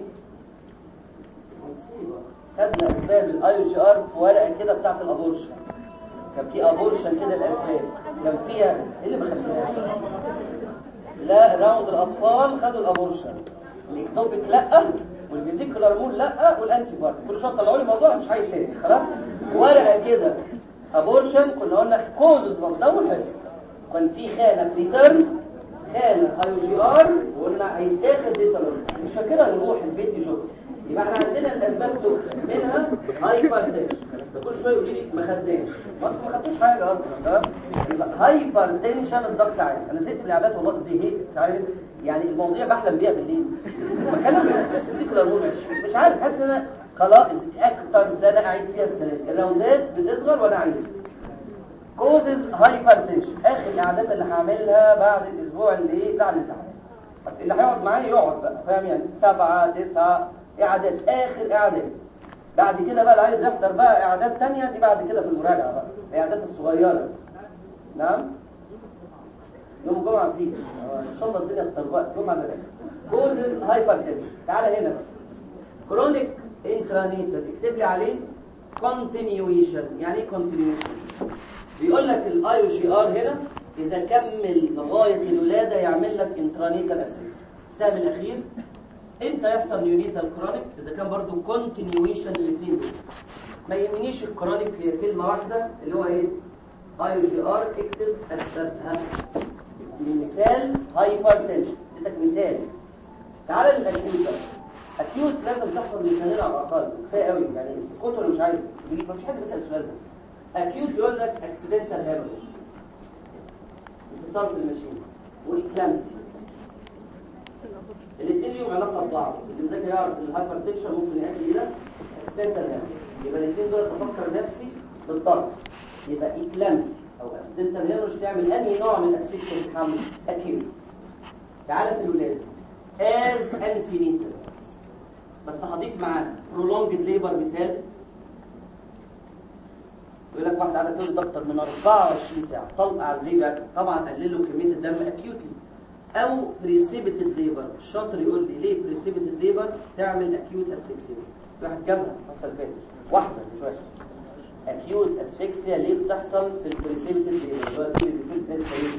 مصيبه. خدنا اسباب الاي جي ار في ورقه كده بتاعه الابورشن. كان في ابورشن كده الاسباب كان فيها ايه اللي ما خدناهاش؟ لا راوند الاطفال خدوا الابورشن، الاكتوبيك لا، والفيزيكولار مول لا، والانتي بارت كل شويه طلعوا لي موضوع مش عايز تاني خلاص. ورقه كده ابورشن كنا قلنا كوزز ده والحس، كان في خانه بريتيرن خانه اي جي ار وقلنا هيتاخد ديتالوج مش فاكرها نروح البيت يشوف. يبقى احنا عندنا الاسباب دول منها هايبرتنشن، كل شويه يقول لي ما خدناش ما انتوا ما خدتوش حاجه اصلا تمام. يبقى هايبرتنشن الضغط عالي، انا زهقت من العادات والله زهقت عارف يعني المواضيع بحلم بيها بالليل بكلم فيزيكال مول مش مش عارف حاسس ان انا خلاص اكتر سنه اعيد فيها السنه دي الراوندات بتصغر وانا اعيد. كوزز هايبرتنشن اخر القعدات اللي هعملها بعد الاسبوع اللي ايه بتاع الامتحان، اللي هيقعد معايا يقعد بقى فاهم يعني سبعة تسعة قعدات اخر قعدات. بعد كده بقى اللي عايز يحضر بقى قعدات تانية دي بعد كده في المراجعه بقى القعدات الصغيره. نعم يوم الجمعه فيه ان شاء الله الدنيا تطربق جمعه ده. كوزز هايبرتنشن تعالى هنا بقى كرونيك انترانيتال اكتب لي عليه كونتينيويشن. يعني ايه كونتينيويشن؟ بيقول لك الاي جي ار هنا اذا كمل لغايه الولاده يعمل لك انترانيتال اسيس. السهم الاخير امتى يحصل نيونيتال كرونيك؟ اذا كان برضو كونتينيويشن الاثنين دول. ما يهمنيش الكرونيك هي كلمه واحده اللي هو ايه؟ اي جي ار اكتب اسبابها. مثال هايبرتنشن اديتك مثال. تعال للاكيوت. اكيوت لازم تحفظ مثالين على الاقل كفايه قوي يعني الكتب اللي مش عايز ما فيش حد بيسال السؤال ده. اكيوت يقول لك اكسيدنتال هيموريج انتصاب بالماشين واكلامسي الاثنين ليهم علاقه ببعض. اللي مذاكر يعرف ان الهايبرتنشن ممكن يؤدي الى اكسيدنتال هيموريج يبقى الاثنين دول تفكر نفسي بالضغط يبقى اكلامسي او اكسيدنتال هيموريج تعمل انهي نوع من الاسفكسيا الحمل اكيوت. تعالى في الولاده از انتينيتال بس هضيف معاه prolonged ليبر مثال. يقول لك واحد قاعد تقول اكتر من أربعة وعشرين ساعه طلق على الليبر طبعا قلل له كميه الدم اكيوتلي. او بريسيبيتد ليبر الشاطر يقول لي ليه بريسيبيتد ليبر تعمل اكيوت اسفكسيا. في واحد جابها حصل فين واحده مش واحده اكيوت اسفكسيا ليه بتحصل في البريسيبيتد ليبر اللي هو بيفيد زي السرير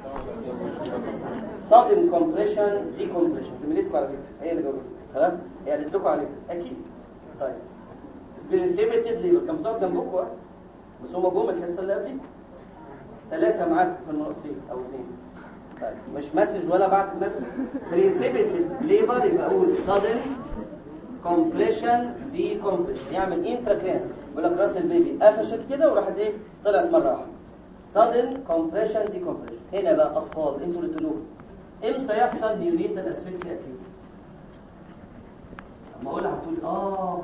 sudden compression decompression. زميلتكم على فكره هي اللي جاوبت خلاص هي قالت لكم عليه اكيد. طيب بريسيبيتد ليبر كان بتقعد جنبكم بس هم جم الحصه اللي قبلي ثلاثه معاك في الناقصين او اثنين. طيب مش مسج ولا بعت مسج. بريسيبيتد ليبر يبقى اقول sudden compression decompression يعمل انتراكرينال. يقول لك راس البيبي قفشت كده وراحت ايه طلعت مره واحده sudden compression decompression. هنا بقى اطفال انتوا اللي تقولوه امتى يحصل نيونيتال اسفكسيا اكيوت؟ اما اقولها هتقول اه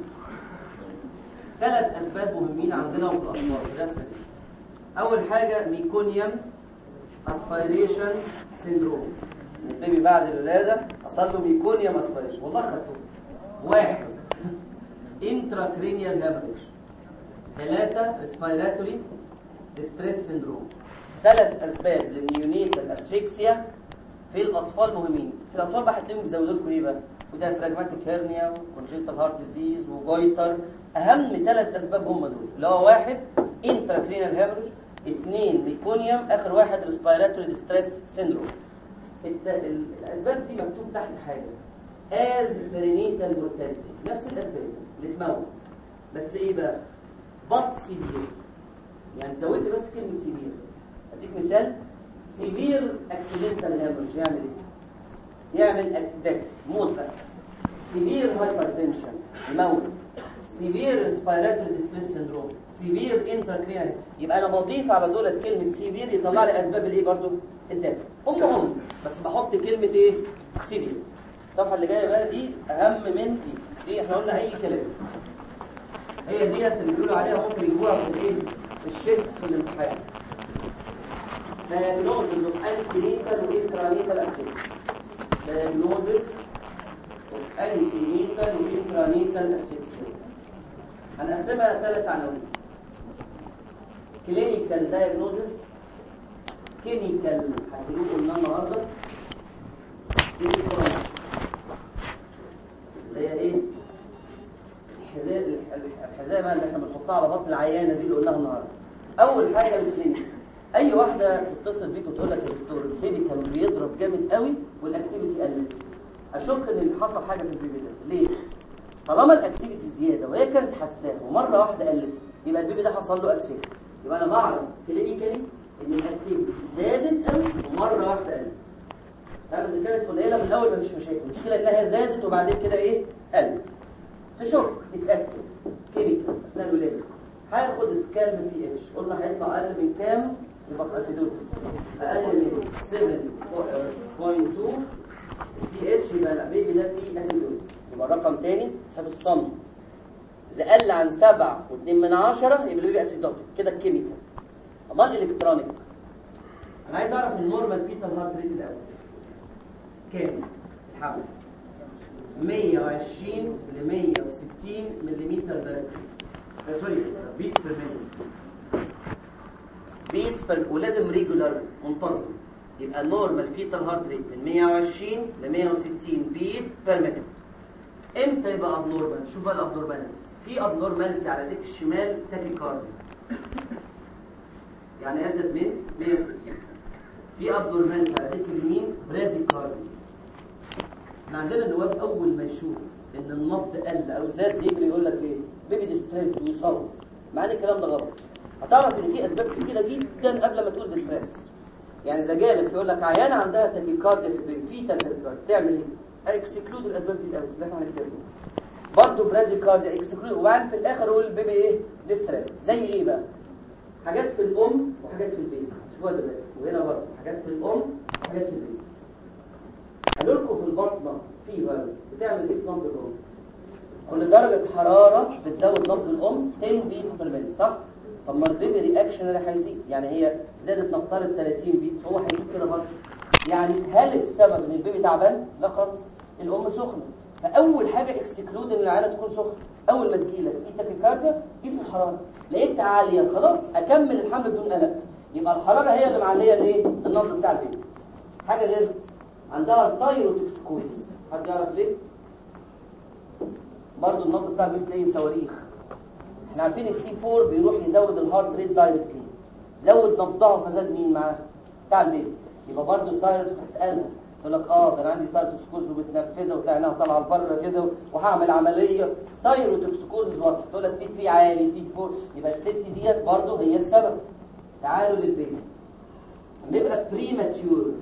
ثلاث اسباب مهمين عندنا في الاطفال في الرسمه دي. اول حاجه ميكونيوم اسبيريشن سيندروم. البيبي بعد الولاده حصل له ميكونيوم اسبيريشن والله خدتوه. واحد انتراكرينيال هيموريج. ثلاثه ريسبيراتوري ستريس سيندروم. ثلاث اسباب للنيونيتال اسفكسيا في الاطفال مهمين. في الاطفال بقى هتلاقيهم بيزودوا لكم ايه بقى؟ وده فراجماتيك هيرنيا وكونجنتال هارت ديزيز وجويتر. اهم ثلاث اسباب هم دول اللي هو واحد انتراكرينال هيموريج، اثنين ميكونيوم، اخر واحد ريسبيراتوري ستريس سيندروم. الاسباب دي مكتوب تحت حاجه از برينيتال مورتاليتي نفس الاسباب اللي تموت بس ايه بقى؟ بط سيفير يعني زودت بس كلمه سيفير. اديك مثال سيفير اكسيدنتال هيموريج يعمل ايه؟ يعمل اكدك موت بقى. سيفير هايبرتنشن يموت. سيفير ريسبيراتوري ديستريس سيندروم. سيفير انتراكرينال. يبقى انا بضيف على دولت كلمه سيفير يطلع لي اسباب الايه برضو الدم هم هم بس بحط كلمه ايه سيفير. الصفحه اللي جايه بقى دي اهم من دي دي احنا قلنا اي كلام هي ديت اللي بيقولوا عليها ممكن يجيبوها في الايه الشيت في الامتحان. diagnosis of antenatal وintranatal asphyxia. diagnosis of antenatal وintranatal asphyxia. هنقسمها ثلاث عناوين. clinical diagnosis، chemical هتقولوا قلنا النهارده اللي هي ايه؟ الحزام الحزامه اللي احنا بنحطها على بطن العيانه دي اللي قلناها النهارده اول حاجه الكلينيك. اي واحده تتصل بيك وتقول لك يا دكتور البيبي كان بيضرب جامد قوي والاكتيفيتي قلت، اشك ان حصل حاجه في البيبي ده. ليه؟ طالما الاكتيفيتي زياده وهي كانت حساسه ومره واحده قلت، يبقى البيبي ده حصل له اسفكس. يبقى انا بعرف كلينيكالي ان الاكتيفيتي زادت قوي ومره واحده قلت. طب اذا كانت قليله من الاول مفيش مشاكل، المشكله انها زادت وبعدين كده ايه؟ قلت. تشك تتاكد كيميكال اثناء الولاده. هياخد سكالب بي اتش، قلنا هيطلع اقل من كام؟ يبقى اسيدوزيس اقل من سبعة فاصلة اتنين بي اتش، يبقى البيبي ده فيه اسيدوزيس. يبقى رقم تاني حفظ الصم، اذا قل عن سبعة واتنين من عشرة يبقى البيبي اسيدوتيك كده الكيميكال. امال الالكترونيك، انا عايز اعرف النورمال فيتال هارت ريت الاول كام؟ الحمل مية وعشرين ل مية وستين ملم بر سوري بيت بير مينيت، بيت بير، ولازم ريجولار منتظم. يبقى النورمال فيتال هارت ريت من مية وعشرين ل مية وستين بيت بير مينيت. امتى يبقى ابنورمال؟ شوف بقى الابنورماليتيز. في ابنورماليتي على ديك الشمال تاكيكارديا، يعني ازيد من مية وستين. في ابنورماليتي على ديك اليمين براديكارديا. احنا عندنا النواب اول ما يشوف ان النبض قل او زاد يجري يقول لك ايه؟ بيبي ديستريس ويصوت، مع ان الكلام ده غلط. هتعرف ان في اسباب كتيره جدا قبل ما تقول ديستريس. يعني اذا جالك يقول لك عيانه عندها تاكيكارديا في البيبي، في تاكيكارديا، تعمل ايه؟ اكسكلود الاسباب دي الاول اللي احنا هنكتبها. برضه براديكارديا اكسكلود، وبعدين في الاخر يقول البيبي ايه؟ ديستريس. زي ايه بقى؟ حاجات في الام وحاجات في البيبي. شوفوا دلوقتي، وهنا برضه حاجات في الام وحاجات في البيبي. قالوا لكم في البطنه في فالف بتعمل ايه في نبض الام؟ كل درجه حراره بتزود نبض الام عشرة بيت بير مينيت، صح؟ طب ما البيبي رياكشن اللي هيزيد، يعني هي زادت نفترض ثلاثين بيت، فهو هيزيد كده برضه. يعني هل السبب ان البيبي تعبان؟ لا خالص، الام سخنه. فاول حاجه اكسكلود ان العيله تكون سخنه. اول ما تجيلك في تاكيكارديا قيس الحراره، لقيتها عاليه خلاص اكمل الحمل بدون قلق. يبقى الحراره هي اللي معليه الايه؟ النبض بتاع البيبي. حاجه غير عندها ثايروتوكسيكوزيس، حد يعرف ليه؟ برضه النبض بتاع البيبي تلاقيه صواريخ. احنا عارفين التي أربعة بيروح يزود الهارت ريت دايركتلي، زود نبضها فزاد مين معاه؟ بتاع البيبي. يبقى برضه ثايروتوكسيكوزيس، تسالها تقول لك اه ده انا عندي ثايروتوكسيكوزيس وبتنفذها وتلاقيها طالعه لبره كده وهعمل عمليه ثايروتوكسيكوزيس واضحه، تقول لك تي ثلاثة عالي تي أربعة، يبقى الست ديت برضه هي السبب. تعالوا للبيبي، نبقى بريماتيور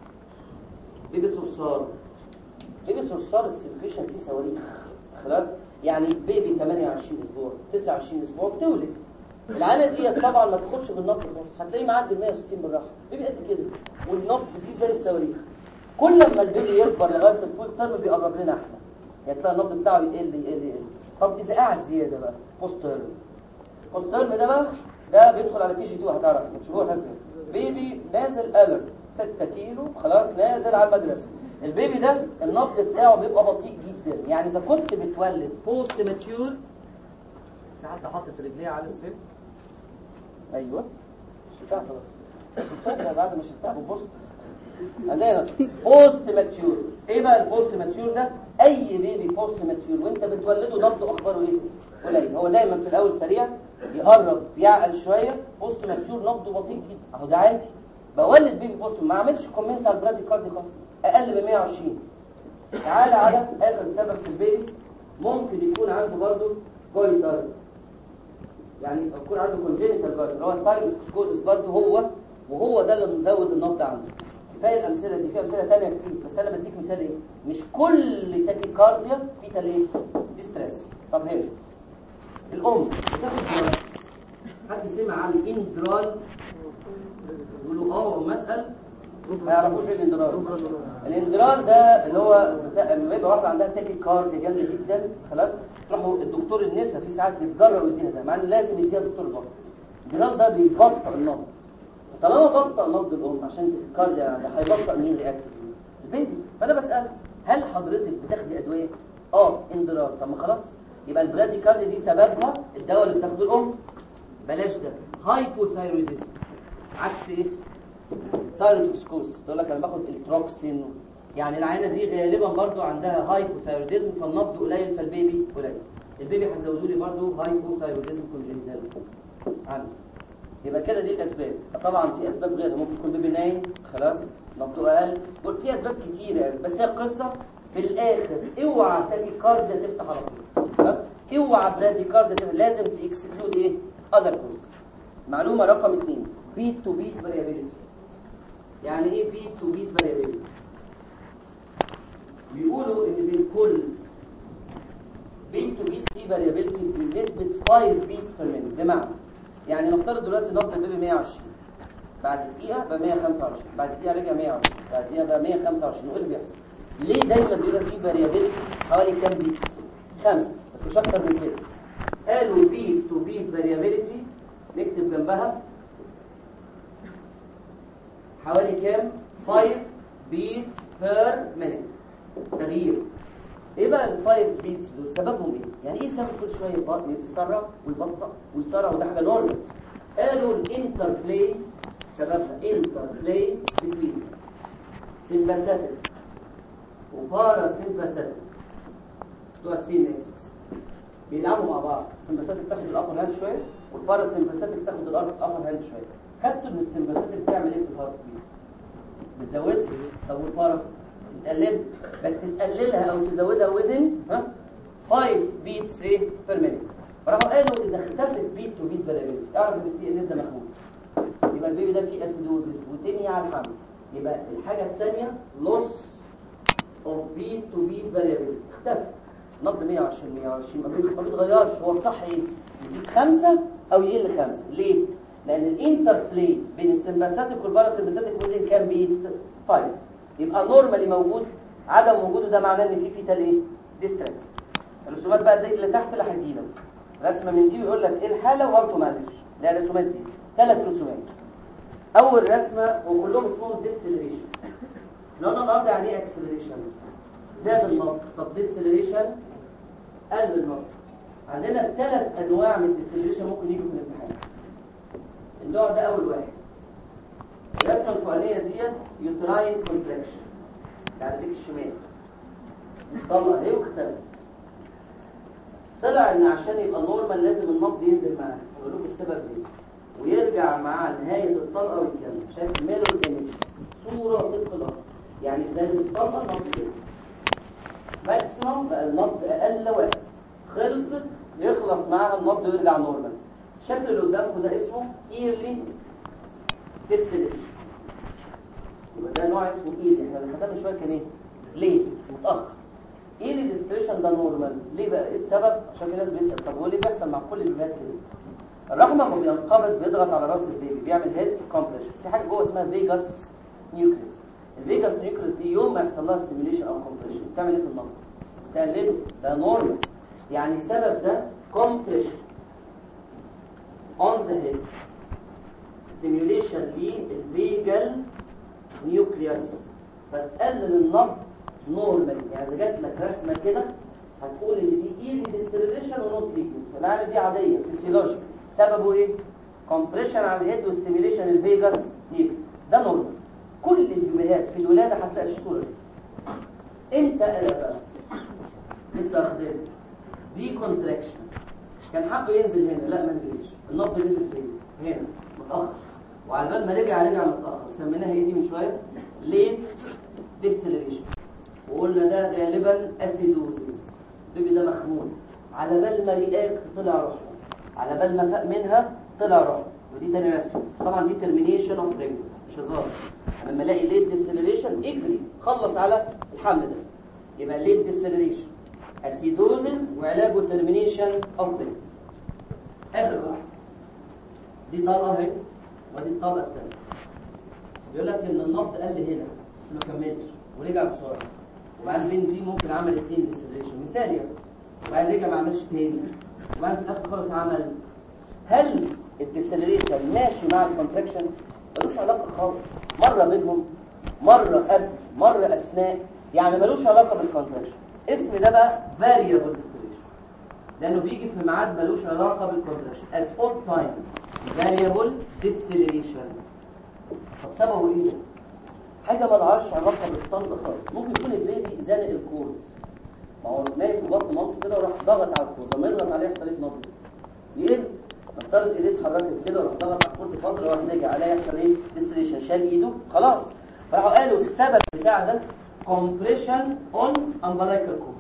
بيبي صرصار. بيبي صرصار السيركيشن فيه صواريخ خلاص، يعني بيبي ثمانية وعشرين اسبوع تسعة وعشرين اسبوع بتولد. العانه دي طبعا ما تاخدش بالنبض خالص، هتلاقيه معدي مية وستين بالراحه، بيبي قد كده والنبض فيه زي الصواريخ. كل لما البيبي يكبر لغايه الفول تيرم بيقرب لنا احنا، يعني تلاقي النبض بتاعه يقل يقل يقل. طب اذا قعد زياده بقى بوست تيرم، بوست تيرم ده بقى ده بيدخل على كي جي اتنين، هتعرف تشوفوه حسن. بيبي نازل الرت ستة كيلو خلاص نازل على المدرسه. البيبي ده النبض بتاعه بيبقى بطيء جدا، يعني اذا كنت بتولد بوست ماتيور، في حد حاطط رجليه على السن؟ ايوه شفتها خلاص، شفتها بعد ما شفتها ببص عندنا بوست ماتيور. ايه بقى البوست ماتيور ده؟ اي بيبي بوست ماتيور وانت بتولده نبضه اخباره ايه؟ قليل. هو دايما في الاول سريع، يقرب يعقل شويه، بوست ماتيور نبضه بطيء جدا، اهو ده عادي. بولد بيبي بوست ما عملش كومنت على البراديكاردي خالص، اقل من مية وعشرين. تعالى على اخر سبب في البيبي، ممكن يكون عنده برضه جويتر، يعني يكون عنده كونجينيتال جويتر اللي هو الثايروتوكسيكوزيس برضه هو، وهو ده اللي مزود النبض عنده. كفايه الامثله دي، في امثله ثانيه كتير بس انا بديك مثال ايه؟ مش كل تاكيكارديا في ايه؟ ديستريس. طب هنا الام بتاخد جرس، حد سمع عن الاندرال؟ يقولوا اه مسأل ما يعرفوش ايه الاندرال. الاندرال ده اللي هو لما يبقى واحده عندها تاكيكارديا جامده جدا خلاص، تروحوا الدكتور النساء في ساعات يتجرأ ويديها ده، مع ان لازم يديها دكتور البطن. الاندرال ده بيبطئ النبض، طالما بطئ نبض الام عشان الكارديا هيبطئ مين رياكتيف؟ البيبي. فانا بسال هل حضرتك بتاخدي ادويه؟ اه اندرال. طب ما خلاص يبقى البراديكارديا دي سببها الدواء اللي بتاخده الام. بلاش ده، هايبوثايرويدزم عكس ايه؟ ثايروتوكسيكوزيس. تقول لك انا باخد التروكسين، يعني العينه دي غالبا برضو عندها هايبوثايرويدزم فالنبض قليل فالبيبي قليل. البيبي هتزودوا لي برضو هايبوثايرويدزم كونجنيتال عنده. يبقى كده دي الاسباب. طبعا في اسباب غيرها، ممكن يكون بيبي نايم خلاص نبضه اقل، في اسباب كتيره قوي، بس هي القصه في الاخر اوعى تاجي كارديا تفتح على طول خلاص، اوعى برادي كارديا تفتح، لازم تاكسكلود ايه اذر كوز. معلومه رقم اثنين، بيت تو بيت فاريابيليتي. يعني ايه بيت تو بيت فاريابيليتي؟ بيقولوا ان بين كل بيت تو بيت في فاريابيليتي بنسبه خمسة بيتس بير مينيت. بمعنى يعني نفترض دلوقتي نبض البيبي مية وعشرين، بعد دقيقه بقى مية وخمسة وعشرين، بعد دقيقه رجع مية وعشرين، بعد دقيقه بقى مية وخمسة وعشرين. وايه اللي بيحصل؟ ليه دايما بيبقى في فاريابيليتي؟ حوالي كام بيتس؟ خمسه، بس مش اكتر من كده. قالوا بيت تو بيت فاريابيليتي نكتب جنبها حوالي كام؟ خمسة بيتس بير مينيت تغيير. ايه بقى ال خمسة بيتس دول؟ سببهم ايه؟ يعني ايه سبب كل شويه يتسرع ويبطأ ويسرع وده حاجه نورمال؟ قالوا الانتربلاي سببها انتربلاي بين سمباثيك وبارا سمباثيك بتوع السي ان اس بيلعبوا مع بعض. السمباثيك تاخد الابر هاند شويه والبارا سمباثيك تاخد الابر هاند شويه. خدتوا ان السمباثيك بتعمل ايه في الهارت بيت؟ بتزودها. طب والبارا تقللها، بس تقللها او تزودها وزن ها خمسة بيتس ايه بير مينيت. راحوا قالوا اذا اختفت بيت تو بيت فاريابيلتي اعرف ان السي ان اس ده مخمود، يبقى البيبي ده فيه اسيدوزيس وتاني على الحمل. يبقى الحاجه الثانيه لوس اوف بيت تو بيت فاريابيلتي، اختفت. نبض مية وعشرين مية وعشرين ما بيتغيرش، هو الصح ايه؟ يزيد خمسة او يقل خمسة. ليه؟ لان الانتربلاي بين السمباثيك والباراسمباثيك وزن كام بيت؟ خمسة. يبقى نورمالي موجود، عدم وجوده ده معناه ان في فيتال ايه؟ ديستريس. الرسومات بقى دي اللي تحت اللي هتجيلك رسمه من دي ويقول لك ايه الحاله وهاو تو مانج. ده الرسومات دي ثلاث رسومات. اول رسمه وكلهم اسمهم ديسلريشن. لو انا النهارده يعني ايه اكسلريشن؟ زاد النبض. طب ديسلريشن قل النبض. عندنا ثلاث انواع من الديسلريشن ممكن يجوا في الامتحان. النوع ده اول واحد. الرسمه الفوقانيه ديت يوتراين كونتراكشن يعني ديك الشمال طلع اهي واختلف. طلع ان عشان يبقى نورمال لازم النبض ينزل معاه، هقول لكم السبب ايه، ويرجع مع نهايه الطلقه ويتكلم. شايف ميرور ايمج، صوره طبق الاصل. يعني بدايه الطلقه النبض كده ماكسيموم بقى النبض اقل وقت، خلصت يخلص معاها النبض ويرجع نورمال. الشكل اللي قدامكم ده اسمه ايرلي ديسلريشن. يبقى ده نوع اسمه ايرلي، احنا اللي خدناه من شويه كان ايه؟ ليه؟ متاخر. ايه الديسبريشن ده نورمال؟ ليه بقى؟ ايه السبب؟ عشان في ناس بيسال طب هو ليه بيحصل مع كل البيبيات كده؟ الرحم لما بينقبض بيضغط على راس البيبي بيعمل هيد كومبريشن. في حاجه جوه اسمها فيجاس نيوكليوس. الفيجاس نيوكليوس دي يوم ما يحصل لها ستيميوليشن او كومبريشن بتعمل ايه في النبض؟ تقلله. ده نورمال. يعني السبب ده كومبريشن اون ذا هيد، ستيميوليشن للفيجال نيوكليوس فتقلل النبض نورمال. يعني اذا جات لك رسمه كده هتقول ان دي ايدي ديستريليشن ونوت ليكويد، فالعاده دي عاديه فيسيولوجيك. سببه ايه؟ كومبريشن على الهيد وستيميوليشن الفيجاس نيوكليوس. ده نورمال. كل الجمهات في الولاده هتلاقي الصوره دي. امتى قال بقى؟ لسه واخدين دي كونتراكشن كان حقه ينزل هنا، لا ما نزلش. النبض نزل فين؟ هنا متاخر، وعلى بال ما رجع رجع متاخر. سميناها ايه دي من شويه؟ ليت ديستريليشن. وقلنا ده غالبا اسيدوزيس. البيبي ده مخمول، على بال ما رياكت طلع روحه، على بال ما فاق منها طلع روحه. ودي تاني رسمه. طبعا دي ترمينيشن اوف بريجنسي مش هزار. لما الاقي ليت ديسلريشن اجري خلص على الحمل ده. يبقى ليت ديسلريشن اسيدوزيس وعلاجه ترمينيشن اوف بريجنسي. اخر واحده دي طلقه اهي ودي الطلقه الثانيه. بيقول لك ان النبض قل هنا بس ما كملش ورجع بسرعه، وبعدين دي ممكن عمل اثنين ديسلريشن مثال يعني، وبعدين رجع ما عملش تاني، وبعدين في الاخر خالص عمل. هل الديسلريشن ماشي مع الكونتراكشن؟ ملوش علاقه خالص. مره بينهم، مره قبل، مره اثناء، يعني ملوش علاقه بالكونتراكشن. اسم ده بقى فاريبل ديسلريشن لانه بيجي في ميعاد ملوش علاقه بالكونتراكشن. at all time variable deceleration. طب سببه ايه ده؟ حاجه ما لهاش علاقه بالطلق خالص. ممكن يكون البيبي زانق الكورد، ما هو نايم في بطن مامته كده وراح ضغط على الكورد، لما يضغط عليه يحصل ايه في نبضه؟ يقل. نفترض ايديه اتحركت كده وراح ضغط على الكورد فتره وراح رجع عليها يحصل ايه؟ ديستريشن، شال ايده خلاص. فراحوا قالوا السبب بتاع ده كومبريشن اون امبلايكال كورد.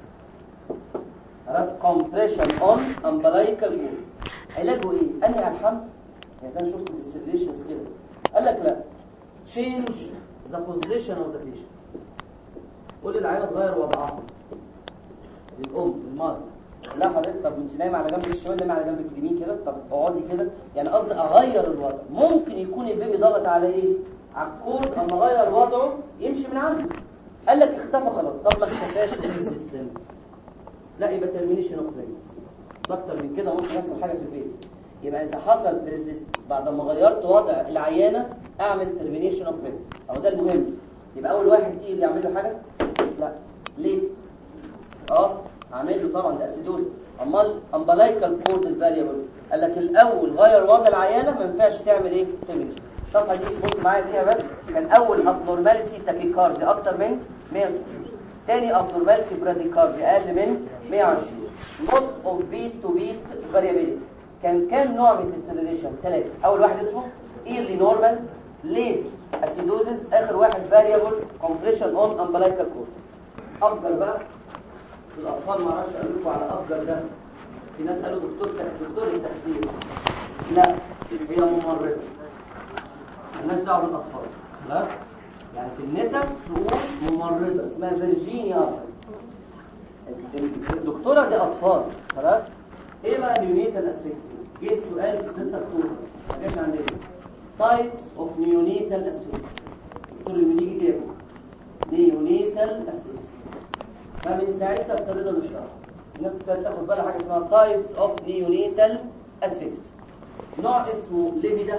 خلاص كومبريشن اون امبلايكال كورد. علاجه ايه؟ انهي على الحمل؟ يعني زي ما شفت الديستريشنز كده. قال لك لا change the position of the patient. قول للعيانه تغير وضعها. الام المرض لا حضرتك طب انت نايمه على جنب الشمال نايمه على جنب اليمين كده، طب اقعدي كده، يعني قصدي اغير الوضع. ممكن يكون البيبي ضغط على ايه؟ على الكورد، اما اغير وضعه يمشي من عنده. قال لك اختفى خلاص. طب ما اختفاش وفي ريزيستنس، لا يبقى ترمينيشن اوف بريجنسي. اكتر من كده ممكن يحصل حاجه في البيبي. يبقى اذا حصل ريزيستنس بعد ما غيرت وضع العيانه اعمل ترمينيشن اوف بريجنسي. اهو ده المهم. يبقى اول واحد ايه اللي يعمل له حاجه؟ لا ليه؟ اه عامل له طبعا ده اسيدوز. امال امبلايكال كورد الفاريبل قال لك الاول غير وضع العيانه ما ينفعش تعمل ايه؟ ترمينيشن. الصفحه دي بص معايا فيها بس. كان اول ابنورماليتي تاكيكاردي اكتر من مية وستين. ثاني ابنورماليتي براديكاردي اقل من مية وعشرين. نوت اوف بيت تو بيت فاريابيليتي. كان كام نوع من الديسلريشن؟ ثلاثه. اول واحد اسمه ايرلي نورمال، ليت اسيدوزس، اخر واحد فاريبل كومبريشن اون امبلايكال كورد. افضل بقى الاطفال ما اعرفش اقول لكم على افضل ده. في ناس قالوا دكتور دكتور التخدير، لا هي ممرضه مالناش دعوه بالاطفال خلاص. يعني في النساء تقول ممرضه اسمها فيرجينيا افضل. الدكتوره دي اطفال خلاص. ايه بقى نيونيتال اسفكسيا؟ جه السؤال في ستة اكتوبر ما جاش عندنا. تايبس اوف نيونيتال اسفكسيا. الدكتور اللي بيجي جابه نيونيتال اسفكسيا. فمن ساعتها ابتدينا نشرح. الناس ابتدت تاخد بالها حاجه اسمها تايبس اوف نيونيتال اسفكسيا. نوع اسمه ليبيدا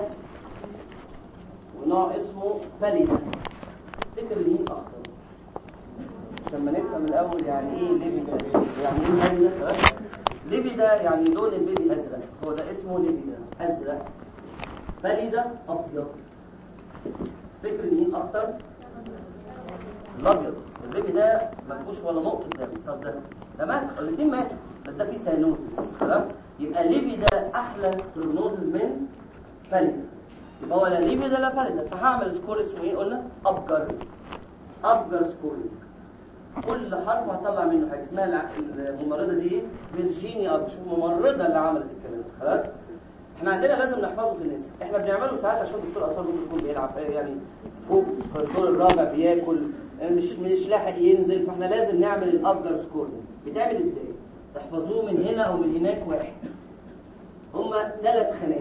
ونوع اسمه باليدا. تفتكر مين اخطر؟ عشان ما نفهم الاول يعني ايه ليبيدا يعني ايه باليدا. ليبيدا يعني لون البيبي ازرق، هو ده اسمه ليبيدا ازرق. باليدا ابيض. تفتكر مين اخطر؟ الابيض. البيبي ده ما فيهوش ولا نقطه دم. طب ده ده مات، الاثنين ماتوا بس ده فيه ساينوزس تمام. يبقى ليبيدا احلى بروجنوزس من باليدا. يبقى ولا ليبيدا لا باليدا. فهعمل سكور اسمه ايه؟ قلنا ابجر. ابجر سكورينج. كل حرف هطلع منه حاجه اسمها الممرضه دي ايه؟ فيرجينيا ابجر. شوف ممرضه اللي عملت الكلام ده خلاص. احنا عندنا لازم نحفظه في النساء. احنا بنعمله ساعات عشان دكتور اطفال ممكن يكون بيلعب يعني فوق في الدور الرابع بياكل مش مش لاحق ينزل، فاحنا لازم نعمل الابجر سكور ده. بيتعمل ازاي؟ تحفظوه من هنا او من هناك واحد. هما ثلاث خانات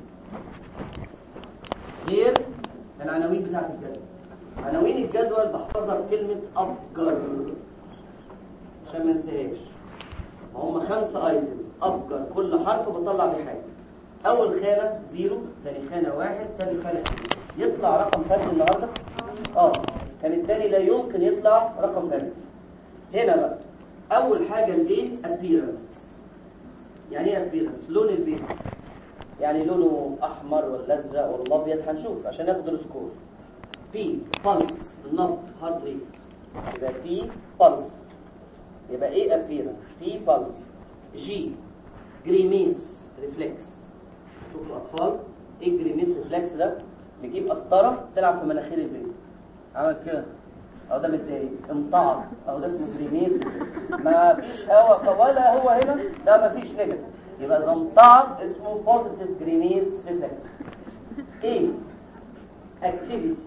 غير العناوين بتاعت الجدول. عناوين الجدول بحفظها بكلمه ابجر عشان ما انساهاش. هم خمسه ايتمز ابجر، كل حرف بطلع بيه حاجه. اول خانه زيرو، ثاني خانه واحد، ثالث خانه اثنين. يطلع رقم فردي النهارده؟ اه كان الثاني لا يمكن يطلع رقم فردي. هنا بقى اول حاجه الايه؟ ابييرنس. يعني ايه ابييرنس؟ لون البيبي، يعني لونه احمر ولا ازرق ولا ابيض هنشوف عشان ناخد السكور. بي بالس النبض هارت ريت، يبقى بي بالس يبقى ايه ابييرنس؟ بي بالس. جي جريميس ريفلكس. شوف الاطفال ايه الجريميس ريفلكس ده؟ بيجيب قسطره تلعب في مناخير البيبي عمل كده اهو ده متضايق امطعر اهو ده اسمه جريميس. ما فيش هواء ولا هو هنا ده ما فيش نيجاتيف، يبقى اذا امطعر اسمه بوزيتيف جريميس ريفلكس. ايه اكتيفيتي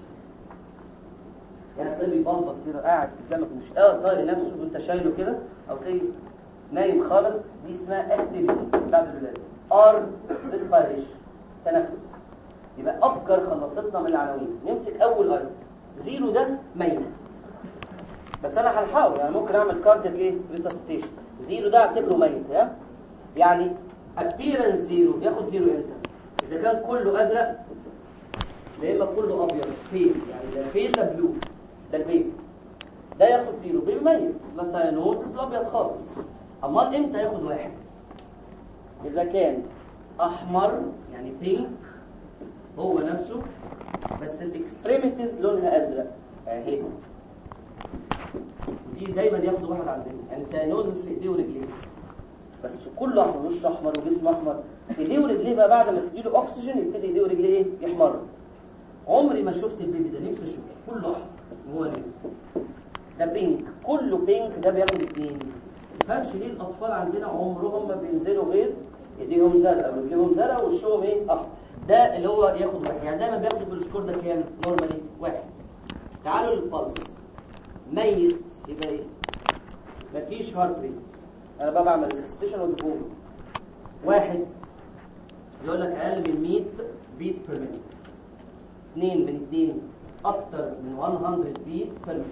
يعني تلاقيه بيبلبص كده قاعد قدامك مش طايق نفسه وانت شايله كده، او تلاقيه نايم خالص، دي اسمها اكتيفيتي بعد الولاده. ار ريسبيريشن تنفس. يبقى افجر خلصتنا من العناوين. نمسك اول ايتم زيرو ده ميت، بس انا هلحقه يعني ممكن اعمل كاردياك ايه ريسسيتيشن. زيرو ده اعتبره ميت ها. يعني ابيرنس زيرو ياخد زيرو امتى؟ اذا كان كله ازرق لا اما كله ابيض فيل، يعني لا فيل لا بلو. ده البيبي ده ياخد زيرو، بيبي ميت لا ساينوزس لا ابيض خالص. امال امتى ياخد واحد؟ اذا كان احمر يعني بينك هو نفسه بس الاكستريميتيز لونها ازرق اهي. ودي دايما ياخدوا واحد عندنا يعني ساينوزس في ايديه ورجليه. بس كله احمر، وشه احمر وجسمه احمر. ايديه ورجليه بقى بعد ما تديله اكسجين يبتدي ايديه ورجليه ايه؟ يحمروا. عمري ما شفت البيبي ده، نفسي اشوفه كله احمر وهو نازل. ده بينك، كله بينك، ده بياخد اتنين. ما تفهمش ليه الاطفال عندنا عمرهم ما بينزلوا غير ايديهم زرقاء ورجليهم زرقاء ووشهم ايه؟ احمر. ده اللي هو ياخد واحد، يعني دايما بياخدوا في السكور ده كام؟ نورمالي واحد. تعالوا للبلس. ميت يبقى ايه؟ مفيش هارت ريت. انا بقى بعمل ريسستيشن وديبول. واحد يقول لك اقل من مية بيت بير مينيت. اثنين من اثنين اكتر من مية بيت بير مينيت.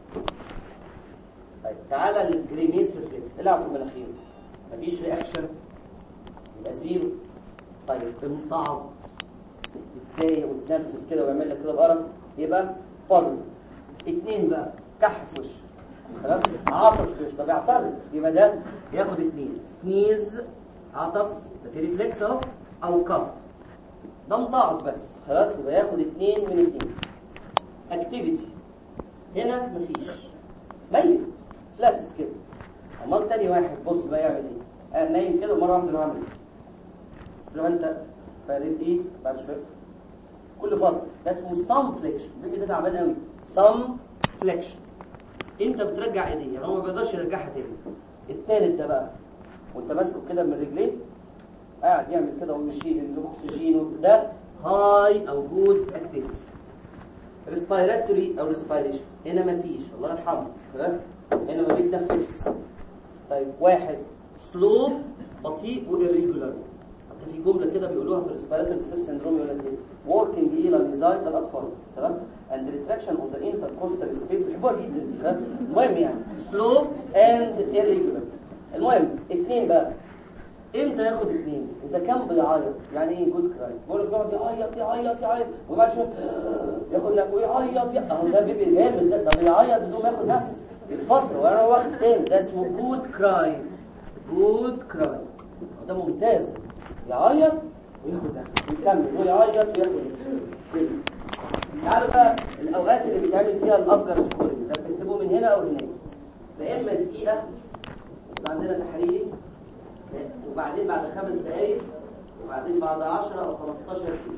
طيب تعالى للجريميس ريفلكس. العب في المناخير. مفيش رياكشن يبقى زيرو. طيب امتعض يتضايق ويتنرفز كده ويعمل لك كده بقرف يبقى بوزيتيف. اثنين بقى كح في وشك، خلاص؟ عطس في وشك، طب يعترض يبقى ده ياخد اثنين. سنيز عطس ده في ريفلكس اهو، او كف ده متعض بس، خلاص؟ يبقى ياخد اثنين من اثنين. اكتيفيتي هنا مفيش، ميت فلاسد كده. امال تاني واحد بص بقى يعمل ايه؟ آه نايم كده ومره واحده يعمل ايه؟ لو انت فارد ايه بعد شويه كل فتره، ده اسمه سام فليكشن. البيبي ده تعبان قوي. سام فليكشن، انت بترجع ايديه، يعني هو ما بيقدرش يرجعها تاني. التالت ده بقى وانت ماسكه كده من رجليه قاعد يعمل كده ويشيل الاكسجين، ده هاي او جود اكتيفيتي. ريسبيراتوري او ريسبيريشن هنا مفيش، الله يرحمه، تمام؟ هنا ما بيتنفس. طيب واحد سلو بطيء وإيريجولار. حتى في جمله كده بيقولوها في الريسبيراتوري ديستريس سيندروم، يقول لك ايه؟ working الى الميزايل ده الاطفال، تمام؟ and retraction of the intercostal space، بيحبوها جدا دي، فاهم؟ المهم يعني slow and irregular. المهم اثنين بقى امتى ياخد اثنين؟ اذا كان بيعيط. يعني ايه جود كراي؟ بقول لك بيقعد يعيط يعيط يعيط وبعد شويه ياخد لك ويعيط، اهو ده بيبي جامد، ده, ده بيعيط بدون ما ياخد نفس الفتره، وانا واخد تاني، ده اسمه جود كراي. جود كراي ده ممتاز، يعيط وياخد نفس ويكمل ويعيط وياخد نفس. تعالوا بقى الاوقات اللي بيتعمل فيها الافجر سكورينج ده، بتكتبوه من هنا او هناك. يا اما دقيقه عندنا تحريري، وبعدين بعد خمس دقايق، وبعدين بعد عشرة او خمستاشر دقيقة.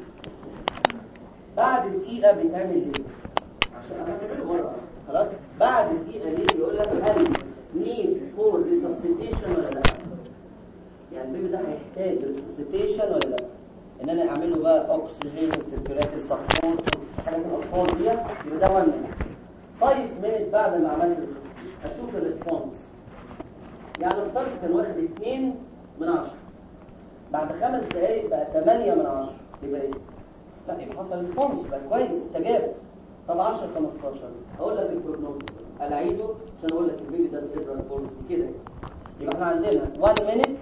بعد دقيقة بيتعمل ليه؟ عشان انا مرة خلاص. بعد دقيقة ليه؟ بيقول لك هل نيد فور ريسسيتيشن ولا لا؟ يعني البيبي ده هيحتاج ريسسيتيشن ولا لا؟ ان انا اعمل له بقى اكسجين وسيركيولاتري سبورت حاجات الاطفال دي، يبقى ده واحد مينيت. فايف مينيت بعد ما عملت ريسسيتيشن اشوف الريسبونس. يعني افترض كان واخد اثنين من عشرة، بعد خمس دقايق بقى ثمانية من عشرة، يبقى ايه؟ لا يبقى حصل ريسبونس، يبقى كويس، استجاب. طب عشرة خمستاشر هقول لك البروجنوز، الاعيده عشان اقول لك البيبي ده سيربرال بولسي كده. يبقى احنا عندنا واحد مينيت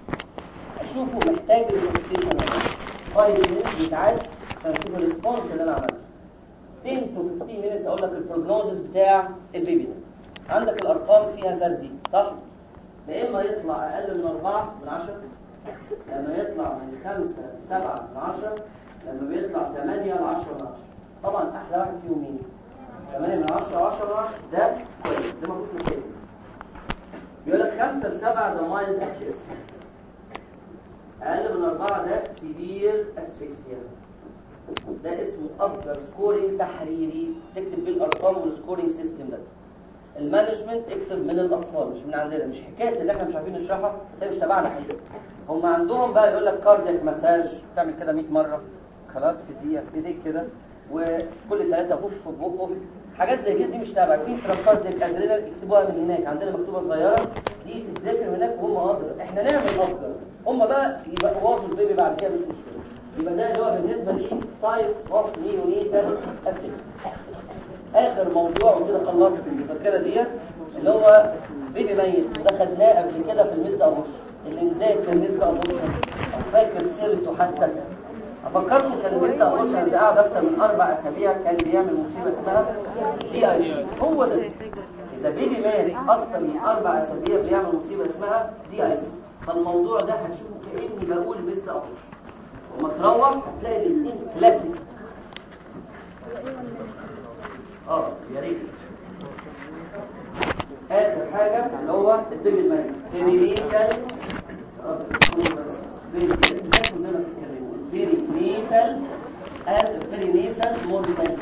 اشوفه محتاج ريسبونس ولا لا. خمسة مينيت بيتعاد عشان اشوف الريسبونس اللي انا عملته. عشرة تو خمستاشر مينيت اقول لك البروجنوز بتاع البيبي ده. عندك الارقام فيها فردي، صح؟ يا اما يطلع اقل من أربعة من عشرة، لما يطلع من خمسة لسبعة من عشرة، لما بيطلع ثمانية لعشرة من عشرة. طبعا احلى واحد فيهم مين؟ ثمانية من عشرة وعشرة من عشرة، ده كويس، ده ما فيهوش مشكله. بيقول لك خمسة لسبعة ده مايلد اسفكسيا، اقل من أربعة ده سيفير اسفكسيا. ده اسمه افضل سكورينج تحريري، تكتب بيه الارقام والسكورينج سيستم ده. المانجمنت اكتب من الاطفال مش من عندنا، مش حكايه اللي احنا مش عارفين نشرحها، بس هي مش تبعنا حقيقه. هم عندهم بقى يقول لك كاردياك مساج، تعمل كده مية مره خلاص في دقيقه في ايديك كده، وكل ثلاثه بوف في بقه، حاجات زي كده دي مش تبعك. انترا كاردياك ادرينال اكتبوها من هناك، عندنا مكتوبه صغيره دي تتذاكر هناك وهم افضل. احنا نعمل افضل، هم بقى يبقى واصل البيبي بعد كده مش مشكله. يبقى ده اللي هو بالنسبه لي تايبس اوف نيونيتال اسيكس. اخر موضوع وكده خلصت المذكره ديت اللي هو بيبي ميت، وده خدناه قبل كده في الميزد ابوشن. اللي نذاكر الميزد ابوشن فاكر سيرته حتى. افكركم كان الميزد ابوشن اللي قاعد اكتر من اربع اسابيع كان بيعمل مصيبه اسمها دي اي سي. هو ده، اذا بيبي مات اكتر من اربع اسابيع بيعمل مصيبه اسمها دي اي سي. فالموضوع ده هتشوفه كاني بقول ميزد ابوشن، وما تروح هتلاقي الاثنين كلاسيك. اه يا ريت. اخر حاجه اللي هو البيبي الميت، كلينيكال بالذات زي ما بتتكلموا فيري نيتال الفيري نيتال مورتاليتي.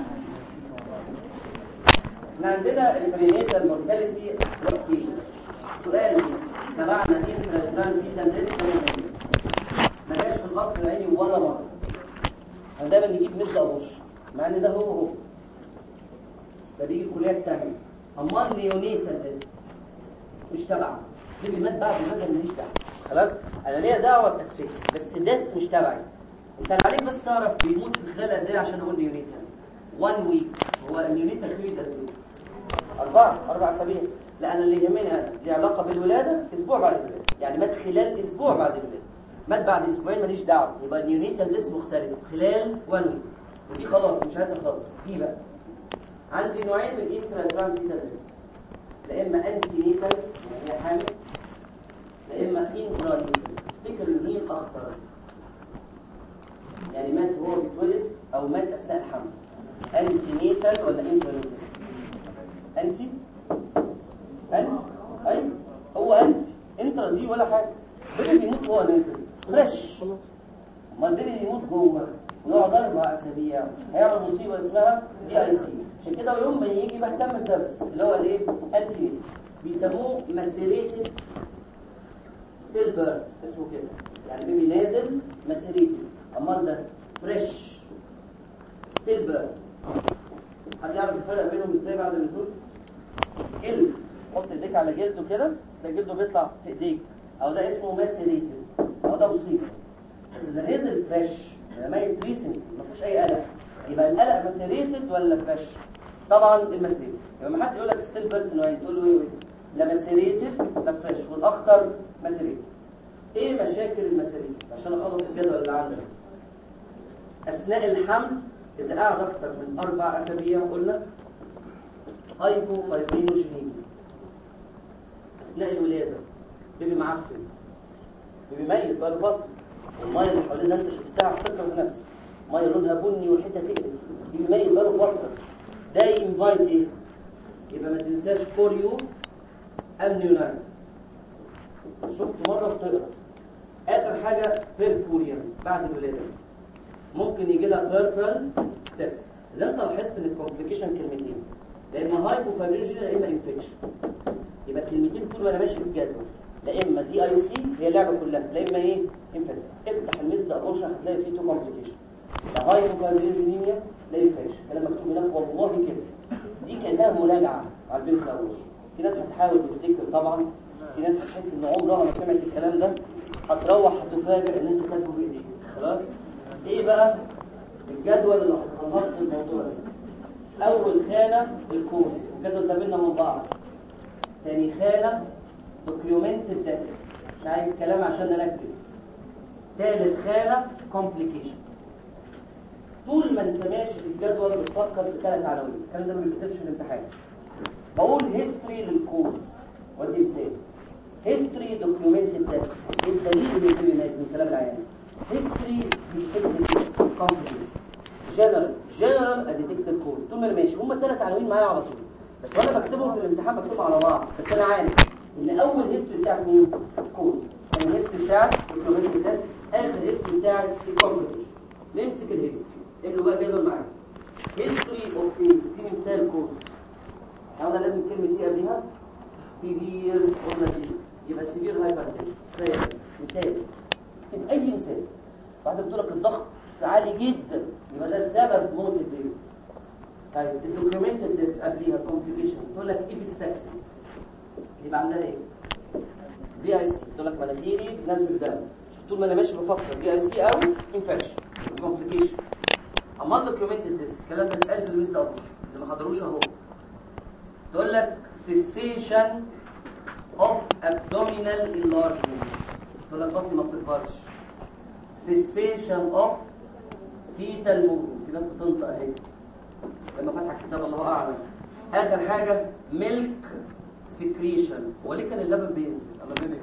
احنا عندنا الفيري نيتال مورتاليتي وقتين. سؤال تبعنا انترا فيتال ريسك ما جاش في القصر العيني ولا مره. احنا دايما نجيب مد ابوش مع ان ده هو هو ده بيجي الكليه الثانيه. امال نيونيتال ريسك مش تبعه، بيبي مات بعد ما ماليش دعوه. خلاص انا ليا دعوه باسفكس بس ديث مش تبعي. انت عليك بس تعرف بيموت في خلال قد ايه عشان اقول نيونيتال. واحد ويك هو النيونيتال بيريد قد ايه؟ اربعه اربع اسابيع. لا انا اللي يهمني انا ليه علاقه بالولاده اسبوع بعد الولاده، يعني مات خلال اسبوع بعد الولاده. مات بعد اسبوعين ماليش دعوه، يبقى النيونيتال ديث مختلف خلال واحد ويك. ودي خلاص مش عايزها خالص. دي بقى عندي نوعين من الانترا فيتال ديث، لا اما انتي نيتال يعني هي حامل، لا اما انترا نيتال. تفتكر مين اخطر؟ يعني مات وهو بيتولد او مات اثناء الحمل. انتي نيتال ولا انترا نيتال؟ انتي انتي ايوه هو انتي انترا دي ولا حاجه. بيبي بيموت وهو نازل فريش، امال البيبي بيموت جوه ويقعد اربع اسابيع هيعمل مصيبه اسمها دي اي سي. عشان كده يوم ما يجي بهتم بده بس اللي هو الايه؟ انتي بيسموه مسيريتد ستيل بيرث اسمه كده، يعني بيبي نازل مسيريتد. امال ده فريش ستيل بيرث. حد يعرف الفرق بينهم ازاي بعد النزول؟ جلد، حط ايديك على جلده كده، ده جلده بيطلع في ايديك، او ده اسمه مسيريتد، او ده مصيبه. بس اذا نزل فريش ميت ريسنت ما فيهوش اي قلق، يبقى القلق مسيريتد ولا فريش؟ طبعا المسيريتد. يبقى ما حد يقول لك ستيل بيرث نوعين تقول له ايه؟ لا مسيريتد لا فريش، والاخطر مسيريتد. ايه مشاكل المسيريتد عشان اخلص الجدول اللي عندنا؟ اثناء الحمل اذا قعد اكتر من اربع اسابيع قلنا هايبوفايبرينوجينيميا. اثناء الولاده بيبي معفن، بيبي ميت بقى له فتره، والميه اللي حواليه زي انت شفتها هتفكر بنفسك، ميه لونها بني والحته تقلب، بيبي ميت بقى له فتره. ده ينفايت ايه؟ يبقى ما تنساش كوريو امنيونايتس. شفت مره بتقرا اخر حاجه بيربوريا بعد الولاده ممكن يجي لها بيربرال سيبس. اذا انت لاحظت ان الكومبليكيشن كلمتين، لا اما هايبوفايبرينوجينيا لا اما انفكشن. يبقى الكلمتين طول وانا ماشي في الجدول، لا اما دي اي سي هي اللعبه كلها، لا اما ايه؟ انفكشن. افتح الميز ده قرشه هتلاقي فيه تو كومبليكيشن، لا هايبوفايبرينوجينيا لا انفكشن. كلام مكتوب هناك والله كده. دي كانها مراجعه على البنت القرشه. في ناس هتحاول تفتكر طبعا، في ناس هتحس ان عمرها ما سمعت الكلام ده، هتروح هتفاجئ ان انت كاتبه بايديك. خلاص ايه بقى الجدول اللي خلصت الموضوع ده؟ اول خانه الكورس، الجدول ده بينا من بعض. ثاني خانه دوكيومنتد داتا، مش عايز كلام عشان نركز. ثالث خانه كومبليكيشن. طول ما انت ماشي في الجدول بتفكر في ثلاث عناوين، الكلام ده ما بيكتبش في الامتحان. بقول هيستوري للكورس ودي مثال. هيستوري دوكيومنتد داتا، الدليل اللي بيجي من كلام العيان. هيستوري ديتكتيف كومبليكيشن. جنرال جنرال اديتكتيف كورس. طول ما انا ماشي هم ثلاث عناوين معايا على طول، بس وانا بكتبهم في الامتحان بكتبهم على بعض. بس انا عارف ان اول هيستوري بتاعك مين؟ الكورس. يعني الهيستوري بتاعك دوكيومنتد داتا، اخر هيستوري بتاعك الكومبليكيشن. نمسك الهيستوري، اعملوا بقى جدول معايا. هيستوري اوف ايه؟ في مثال كورس. انا لازم كلمه دي قبلها سيفير قلنا دي، يبقى سيفير هايبرتنشن. مثال اكتب اي مثال. بعد بتقول لك الضغط عالي جدا يبقى ده سبب موت البيبي. طيب الدوكيومنتد ديس قبليها كومبليكيشن تقول لك ايبيستاكسيس، يبقى عندها ايه؟ دي اي سي. تقول لك مناخيري نزل دم. طول ما انا ماشي بفكر دي اي سي او انفكشن كومبليكيشن. اما الدوكيومنتد ديس الكلام ده اتقال في الويز ده ابوش اللي ما حضروش اهو. تقول لك cessation of abdominal enlargement. تقول لك بطني ما بتكبرش. cessation of fetal movement. في ناس بتنطق اهي لما فتح كتاب الله اعلم. اخر حاجه milk secretion. هو ليه كان اللبن بينزل اما البيبي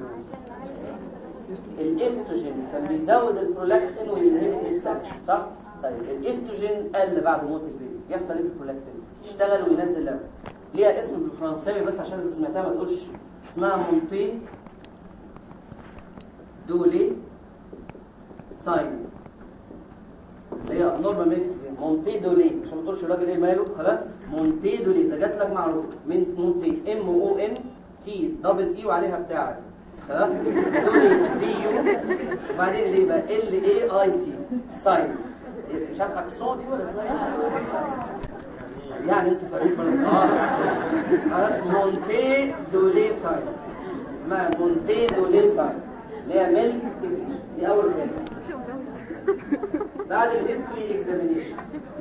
بينزل؟ الاستروجين كان بيزود البرولاكتين وينهبط السكشن صح؟ طيب الاستروجين قل بعد موت البيبي، يحصل ايه في البرولاكتين؟ يشتغل وينزل لبن. ليها اسم بالفرنساوي بس عشان اذا سمعتها ما تقولش، اسمها مونتي دولي ساين اللي هي نورمال ميكس مونتي دولي، عشان ما تقولش الراجل ايه ماله خلاص. مونتي دولي اذا جات لك معروف من مونتي ام او ان تي دبل اي وعليها بتاعك خلاص. دولي دي يو وبعدين ليه بقى ال اي اي تي ساين، مش عارف اكسون دي ولا اسمها ايه يعني انت فريق اه خلاص. مونتي دولي ساين اسمها مونتي دولي ساين اللي هي ميلك سيكريشن، دي اول حاجه. بعد الهيستوري اكزامينيشن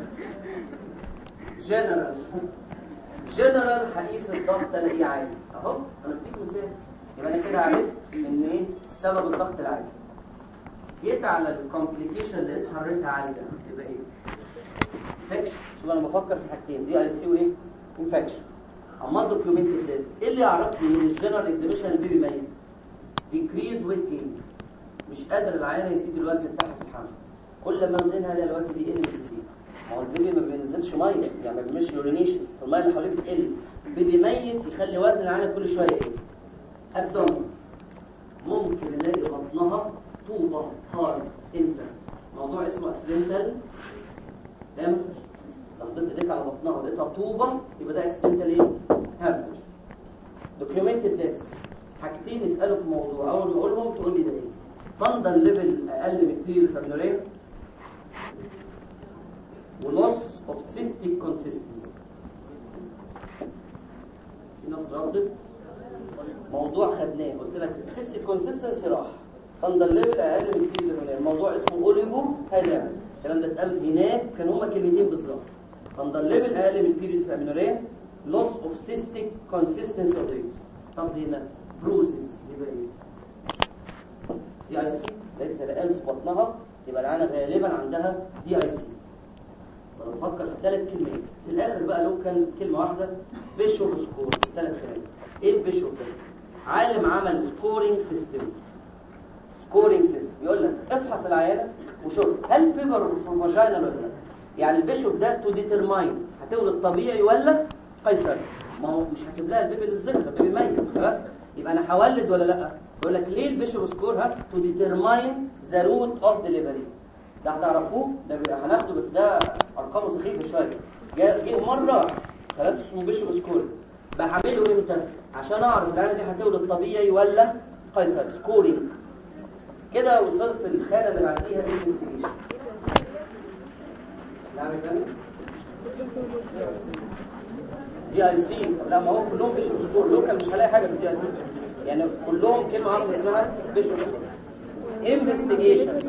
جنرال جنرال هقيس الضغط الاقيه عالي اهو. انا بديك مثال يبقى انا كده عرفت ان ايه سبب الضغط العالي. جيت على الكومبليكيشن لقيت حرارتها عاليه يبقى ايه؟ انفكشن. شوف انا بفكر في حاجتين دي اي سي وايه؟ انفكشن. امال دوكيومنتد داتا ايه اللي يعرفني من الجنرال اكزامينيشن البيبي ميت؟ ديكريز ويت جين، مش قادر العيانه يزيد الوزن بتاعها في الحمل. كل ما وزنها الاقي الوزن بيقل كتير. ما هو البيبي ما بينزلش ميه يعني ما بيعملش يورينيشن فالميه اللي حواليه بتقل. البيبي ميت يخلي وزن العيانه كل شويه ايه؟ ابدومن. ممكن نلاقي بطنها طوبه هارد انت موضوع اسمه اكسيدنتال دامج. حطيت ايديك على بطنها ولقيتها طوبه يبقى ده اكسيدنتال ايه؟ هامج. دوكيومنتد ديس حاجتين اتقالوا في الموضوع، اول ما اقولهم تقول لي ده ايه؟ فندل ليفل اقل من البيريود فاميلوريه ولوس اوف سيستيك كونسيستنسي. في ناس ردت موضوع خدناه قلت لك السيستيك كونسيستنسي راح، فندل ليفل اقل من البيريود فاميلوريه. الموضوع اسمه اوليجو هذا الكلام ده اتقال هناك كان هما كلمتين بالظبط. فندل ليفل اقل من البيريود فاميلوريه لوس اوف سيستيك كونسيستنسي اوف ريبس. طب هنا بروزز يبقى ايه؟ دي اي سي. لقيت زرقان في بطنها يبقى العيانه غالبا عندها دي اي سي. وانا بفكر في ثلاث كلمات في الاخر بقى لو كان كلمه واحده بيشوب سكور ثلاث كلمات. ايه البيشوب ده؟ عالم عمل سكورينج سيستم. سكورينج سيستم يقول لك افحص العيانه وشوف هل فيبر في الفاجينا ولا لا. يعني البيشوب ده تو ديترماين هتولد طبيعي ولا قيصري. ما هو مش هسيب لها البيبي للزلمه ده بيبي ميت خلاص. يبقى انا هولد ولا لا؟ يقول لك ليه البيشوب سكور ها تو ديترماين ذا روت اوف ديليفري. ده هتعرفوه ده بيبقى هناخده بس ده ارقامه سخيفه شويه. جه مره خلاص اسمه بيشوب سكور. بعمله امتى؟ عشان اعرف العيانه دي هتولد طبيعي ولا قيصري. سكورينج كده. وصلت الخانه اللي بعديها انفستيجيشن. نعمل كده دي اي سي. لا ما هو كلهم بيشوب سكور. لوكال مش هلاقي حاجه في الدي اي سي يعني كلهم كلمه واحده اسمها بيشوب سكور. انفستيجيشن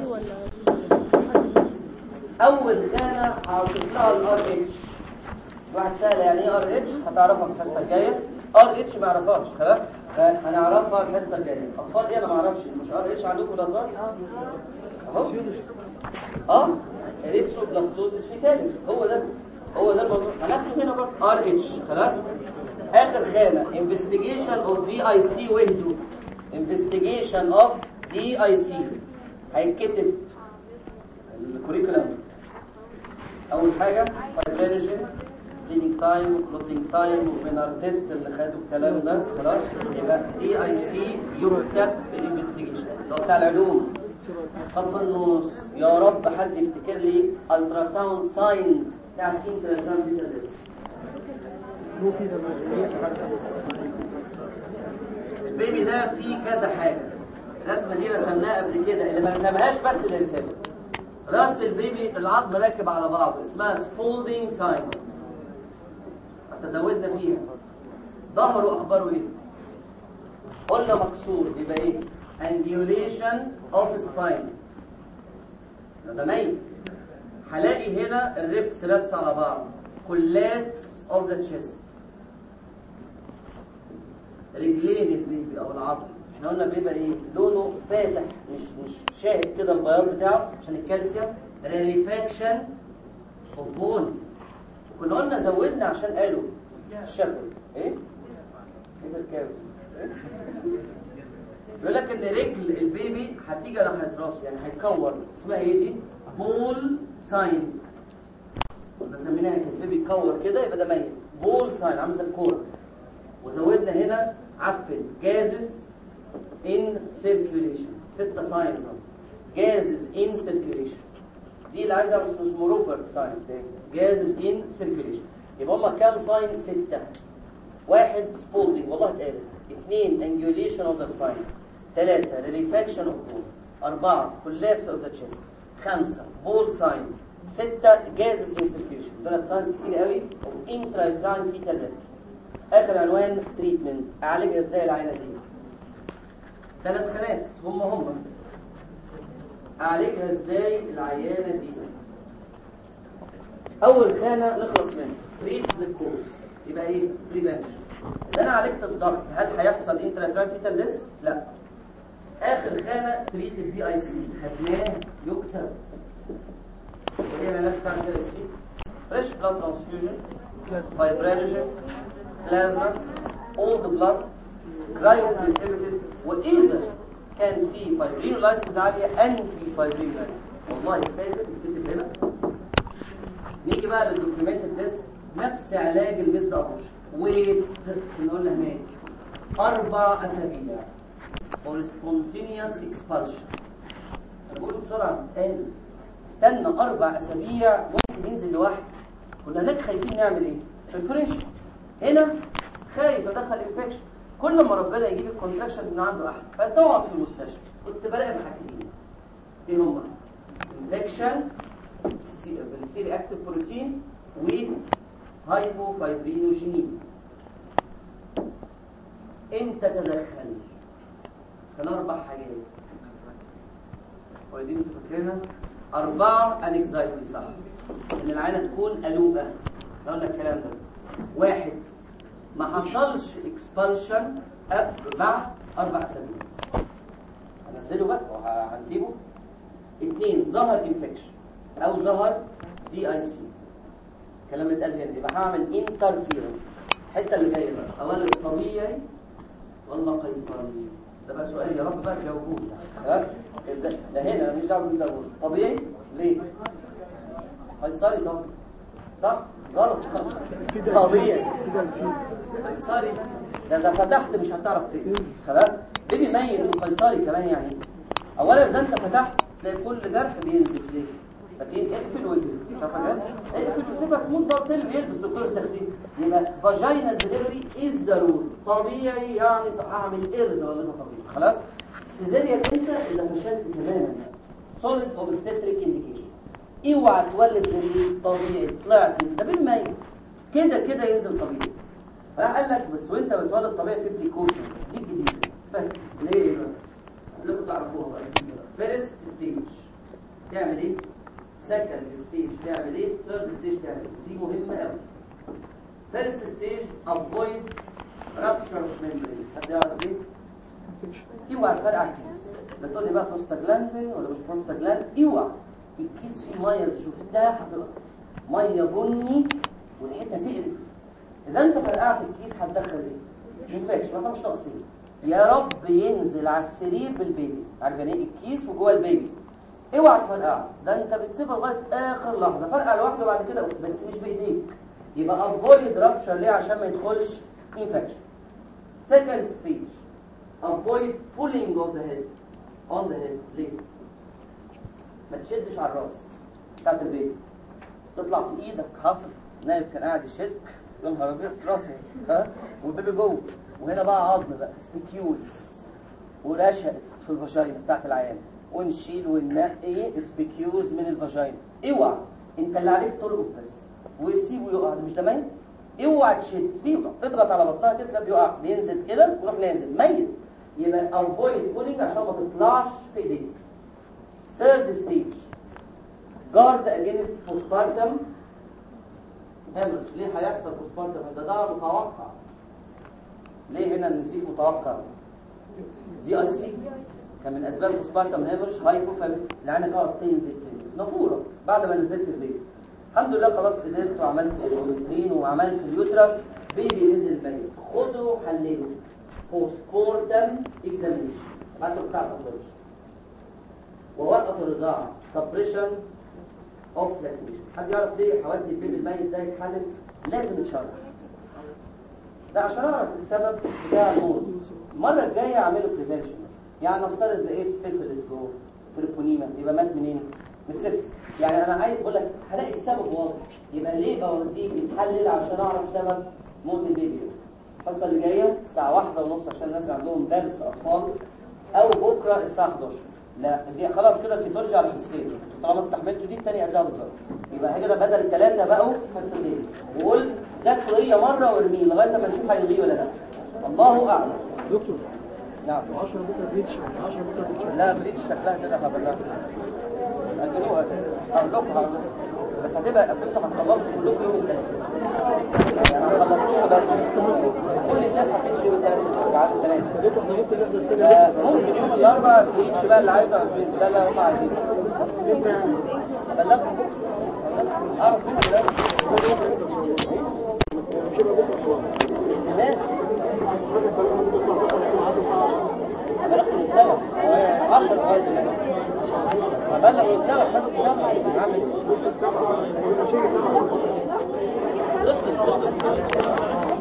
اول خانه هحط لها الار اتش. واحد سهل يعني ايه ار اتش هتعرفها في الحصه الجايه. ار اتش ما يعرفهاش خلاص هنعرفها الحصه الجايه. اطفال ايه انا ما اعرفش مش ار اتش عندكم ولا اطفال اهو اه اريثرو بلاستوزيس فيتاليس. هو ده هو ده الموضوع هناخده هنا برضه ار اتش خلاص. اخر خانه انفستيجيشن اوف دي اي سي وهدوء. انفستيجيشن اوف دي اي سي هيتكتب الكوريكولم. اول حاجه فايبرينجين بليدنج تايم وكلوتينج تايم وبينار تيست اللي خدوا الكلام ده خلاص. يبقى دي اي سي يكتب بالانفستيجيشن ده بتاع العلوم. خط النص يا رب حد يفتكر لي الترا ساوند ساينز بتاع الانترا فيتاليس. البيبي ده فيه كذا حاجه. الرسمه دي رسمناها قبل كده اللي ما رسمهاش بس اللي رسمها. راس البيبي العظم راكب على بعض اسمها سبولدينج ساين. تزودنا فيها. ظهره اخباره ايه؟ قلنا مكسور يبقى ايه؟ angulation of spine. ده ميت. هلاقي هنا الريبس لابسه على بعض. collapse of the chest. رجلين البيبي او العظم احنا قلنا بيبقى ايه؟ لونه فاتح مش مش شاهد كده البياض بتاعه عشان الكالسيوم. rarefaction of bone. كنا قلنا زودنا عشان قالوا الشكل ايه؟ ايه الكام؟ بيقول لك ان رجل البيبي هتيجي ناحيه راسه يعني هيتكور. اسمها ايه دي؟ بول ساين. كنا سميناها كده البيبي يتكور كده يبقى ده ميت. بول ساين عامل زي الكوره. وزودنا هنا عفن جازس in circulation. ستة ساينز gases in circulation. دي اللي عايزها بس اسمه روبرت ساين. gases in circulation. يبقى هما كام ساين؟ ستة. واحد spalding والله اتقالت. اثنين angulation of the spine. ثلاثة rarefaction of bone. أربعة collapse of the chest. خمسة ball sign. ستة gases in circulation. دولت ساينز كتير قوي of intrauterine fetal death. آخر عنوان treatment. أعالجها ازاي العينة دي؟ ثلاث خانات هم هم. أعالجها ازاي العيانة دي؟ أول خانة نخلص منها treat the cause. يبقى ايه؟ prevention. إذا أنا عالجت الضغط هل هيحصل intrauterine fetal death؟ لا. آخر خانة treat الدي اي سي. خدناه يكتب. وهي العلاج بتاع الدي اي سي fresh blood transfusion, fibrinogen, plasma, all the blood, cryopreservative, وإذا كان في fibrinolysis عالية anti fibrinolysis. والله فاكر بتكتب هنا. نيجي بقى للدوكيومنتد ديس. نفس علاج الميزد ابروش. ويت نقول هناك أربع أسابيع for spontaneous expulsion. بقول بسرعة تاني. استنى أربع أسابيع ممكن ينزل لوحده. كنا هناك خايفين نعمل إيه؟ perforation. هنا خايف أدخل انفكشن. كل ما ربنا يجيب الكونتراكشنز من عنده أحد فتقعد في المستشفى. كنت براقب حاجتين. إيه هما؟ انفكشن بالسيري أكتيف بروتين وهايبوفايبرينوجينيميا. امتى تدخل؟ كان أربع حاجات. ودي انتوا فاكرينها؟ أربعة انكزايتي صح؟ إن العينة تكون قلوقة. أقول لك الكلام ده. واحد ما حصلش اكسبالشن قبل بعد أربع أسابيع. هنزله بقى وهنسيبه. اثنين ظهر انفكشن أو ظهر دي اي سي. الكلام اللي اتقال هنا يبقى هعمل انترفيرنس. الحتة اللي جاية بقى أولا طبيعي ولا قيصري؟ ده بقى سؤال يا رب بقى تجاوبوه. تمام؟ ازاي؟ ده هنا مش دعوه بالزوج. طبيعي؟ ليه؟ قيصري طبعا. صح؟ غلط. طبيعي. قيصري. ده اذا فتحت مش هتعرف تقرا. خلاص؟ بيبي ميت وقيصري كمان يعني. اولا اذا انت فتحت تلاقي كل جرح بينزل ليه؟ فاكرين اقفل واجري. شايف حاجه؟ اقفل وسيبها تموت بقى طلب يلبس دكتور التخدير. يبقى فاجينال ديليفري از ضروري. طبيعي يعني اعمل قرد ولا ده طبيعي. خلاص؟ سيزيريان انت اذا فشلت تماما سوليد اوبستريك انديكيشن. اوعى تولد غير طبيعي. طلعت ده بالميت كده كده ينزل طبيعي. راح قال لك بس وانت بتولد طبيعي في بريكوشن دي جديده. بس ليه بقى؟ اللي تعرفوها بقى. فيرست ستيج تعمل ايه؟ سكند ستيج تعمل ايه؟ ثيرد ستيج تعمل ايه؟ دي مهمه قوي. فيرست ستيج افويد رابشر اوف ميمبرين. حد يعرف ايه؟ اوعى تفرقع الكيس. لا تقول لي بقى بروستاجلاندين ولا مش بروستاجلاندين. اوعى الكيس فيه ميه اذا شفتها هتبقى ميه بني والحته تقرف. اذا انت فرقعت الكيس هتدخل ايه؟ انفكشن. احنا مش ناقصين. يا رب ينزل على السرير بالبيبي. عارف يعني ايه الكيس وجوه البيبي؟ اوعى تفرقعه. ده انت بتسيبها لغايه اخر لحظه. فرقع لوحده بعد كده بس مش بايديك. يبقى افويد رابشر ليه؟ عشان ما يدخلش انفكشن. سكند ستيج avoid pulling of the head on the head. ليه؟ ما تشدش على الراس بتاعت البيبي. تطلع في ايدك. حصل نايف كان قاعد يشد يا نهار ابيض في راسي ها والبيبي جوه. وهنا بقى عظم بقى سبيكيولز ورشقت في الفاجينا بتاعت العيان ونشيل وننقي سبيكيوز من الفاجينا. اوعى انت اللي عليك ترقب بس وسيبه يقع. مش ده ميت؟ اوعى تشد. سيبه اضغط على بطنها كده تلاقيه بيقع. بينزل كده ويروح نازل ميت. يبقى avoid pulling عشان ما تطلعش في ايديك. third stage guard against postpartum hemorrhage. ليه هيحصل postpartum؟ ده ده متوقع. ليه هنا النزيف متوقع؟ دي اي سي كان من اسباب postpartum hemorrhage. هايبوفايبرينوجينيميا العينه تقعد تنزل تنزل نافوره بعد ما نزلت البيبي. الحمد لله خلاص قدرت وعملت الاومترين وعملت اليوترس. بيبي نزل ميت. خدوا حللوا postpartum examination بعد ما بتاع الباثولوجي ووقف الرضاعه suppression of lactation. حد يعرف ليه حوالي البيبي الميت ده يتحلل؟ لازم يتشرح. ده عشان اعرف السبب بتاع الموت. المره الجايه اعمله بريفنشن. يعني نفترض لقيت سيفلس له تريبونيما، يبقى مات منين؟ من السيفلس. يعني انا عايز بقول لك هلاقي السبب واضح، يبقى ليه بوديه بيتحلل عشان اعرف سبب موت البيبي. الحصه اللي جايه الساعه واحدة ونص عشان الناس اللي عندهم درس اطفال، او بكره الساعه حداشر. لا دي خلاص كده الفيتولوجي على حصتين، طالما استحملتوا دي الثانيه قدها بالظبط. يبقى كده بدل ثلاثه بقوا حصتين. وقول ذاكروا هي مره وارميه لغايه ما نشوف هيلغيه ولا لا. الله اعلم. دكتور نعم عشرة بكره بليتش عشرة بكره بليتش لا بليتش شكلها كده هبلها اجلوها كده هقول لكم هقول لكم بس هتبقى اصل انتوا هتخلصوا كلكم يوم الثلاث يعني هتخلصوها بس كل الناس هتمشي يوم الثلاث بعد الثلاث دكتور احنا ممكن نحضر كده ممكن يوم الاربعاء بليتش بقى اللي عايزه ده اللي هم عايزينه هبلغكم بكره اعرف منكم دلوقتي مش هيبقى بكره خلاص تمام بلغت المجتمع هو عشرة لغايه دلوقتي هبلغ المجتمع بس السبعة هعمل اتصل اتصل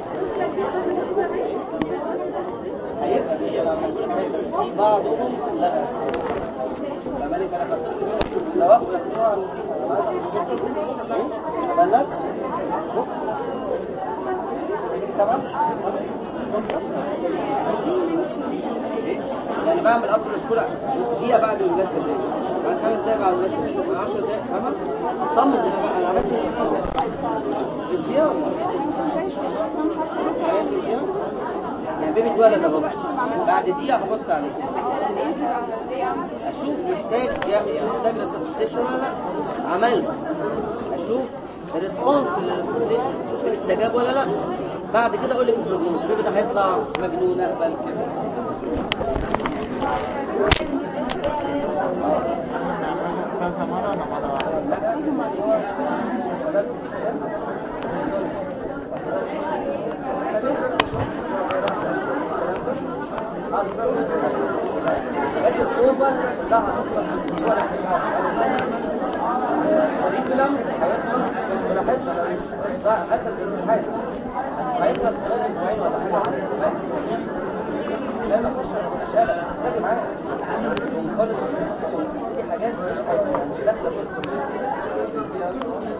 هيبقى في انا بقول لك بس في بعضهم لا فمالي فانا بتصل بيهم اشوف الدواء وياخدوها بلغ سبعة يعني بعمل ابر سكول دقيقه بعد ولادة الليل بعد خمس دقايق بعد ولادة الليل بعد عشر دقايق فاهمه طمن انا بقى انا عملت ايه شفتيها ولا يعني بيبي اتولد اهو بعد دقيقه هبص عليه اشوف محتاج محتاج ريسسيتيشن ولا لا عملت اشوف الريسبونس للريسسيتيشن استجاب ولا لا بعد كده اقول لك البروجنوز البيبي ده هيطلع مجنون اهبل كده الأوفر لا هتصلح ولا الكريكولم هيخلص براحتنا مش آخر الامتحان هيخلص خلال أسبوعين ولا حاجة لا ما فيش مشكلة تاجي معايا في حاجات مش مش داخلة في الكل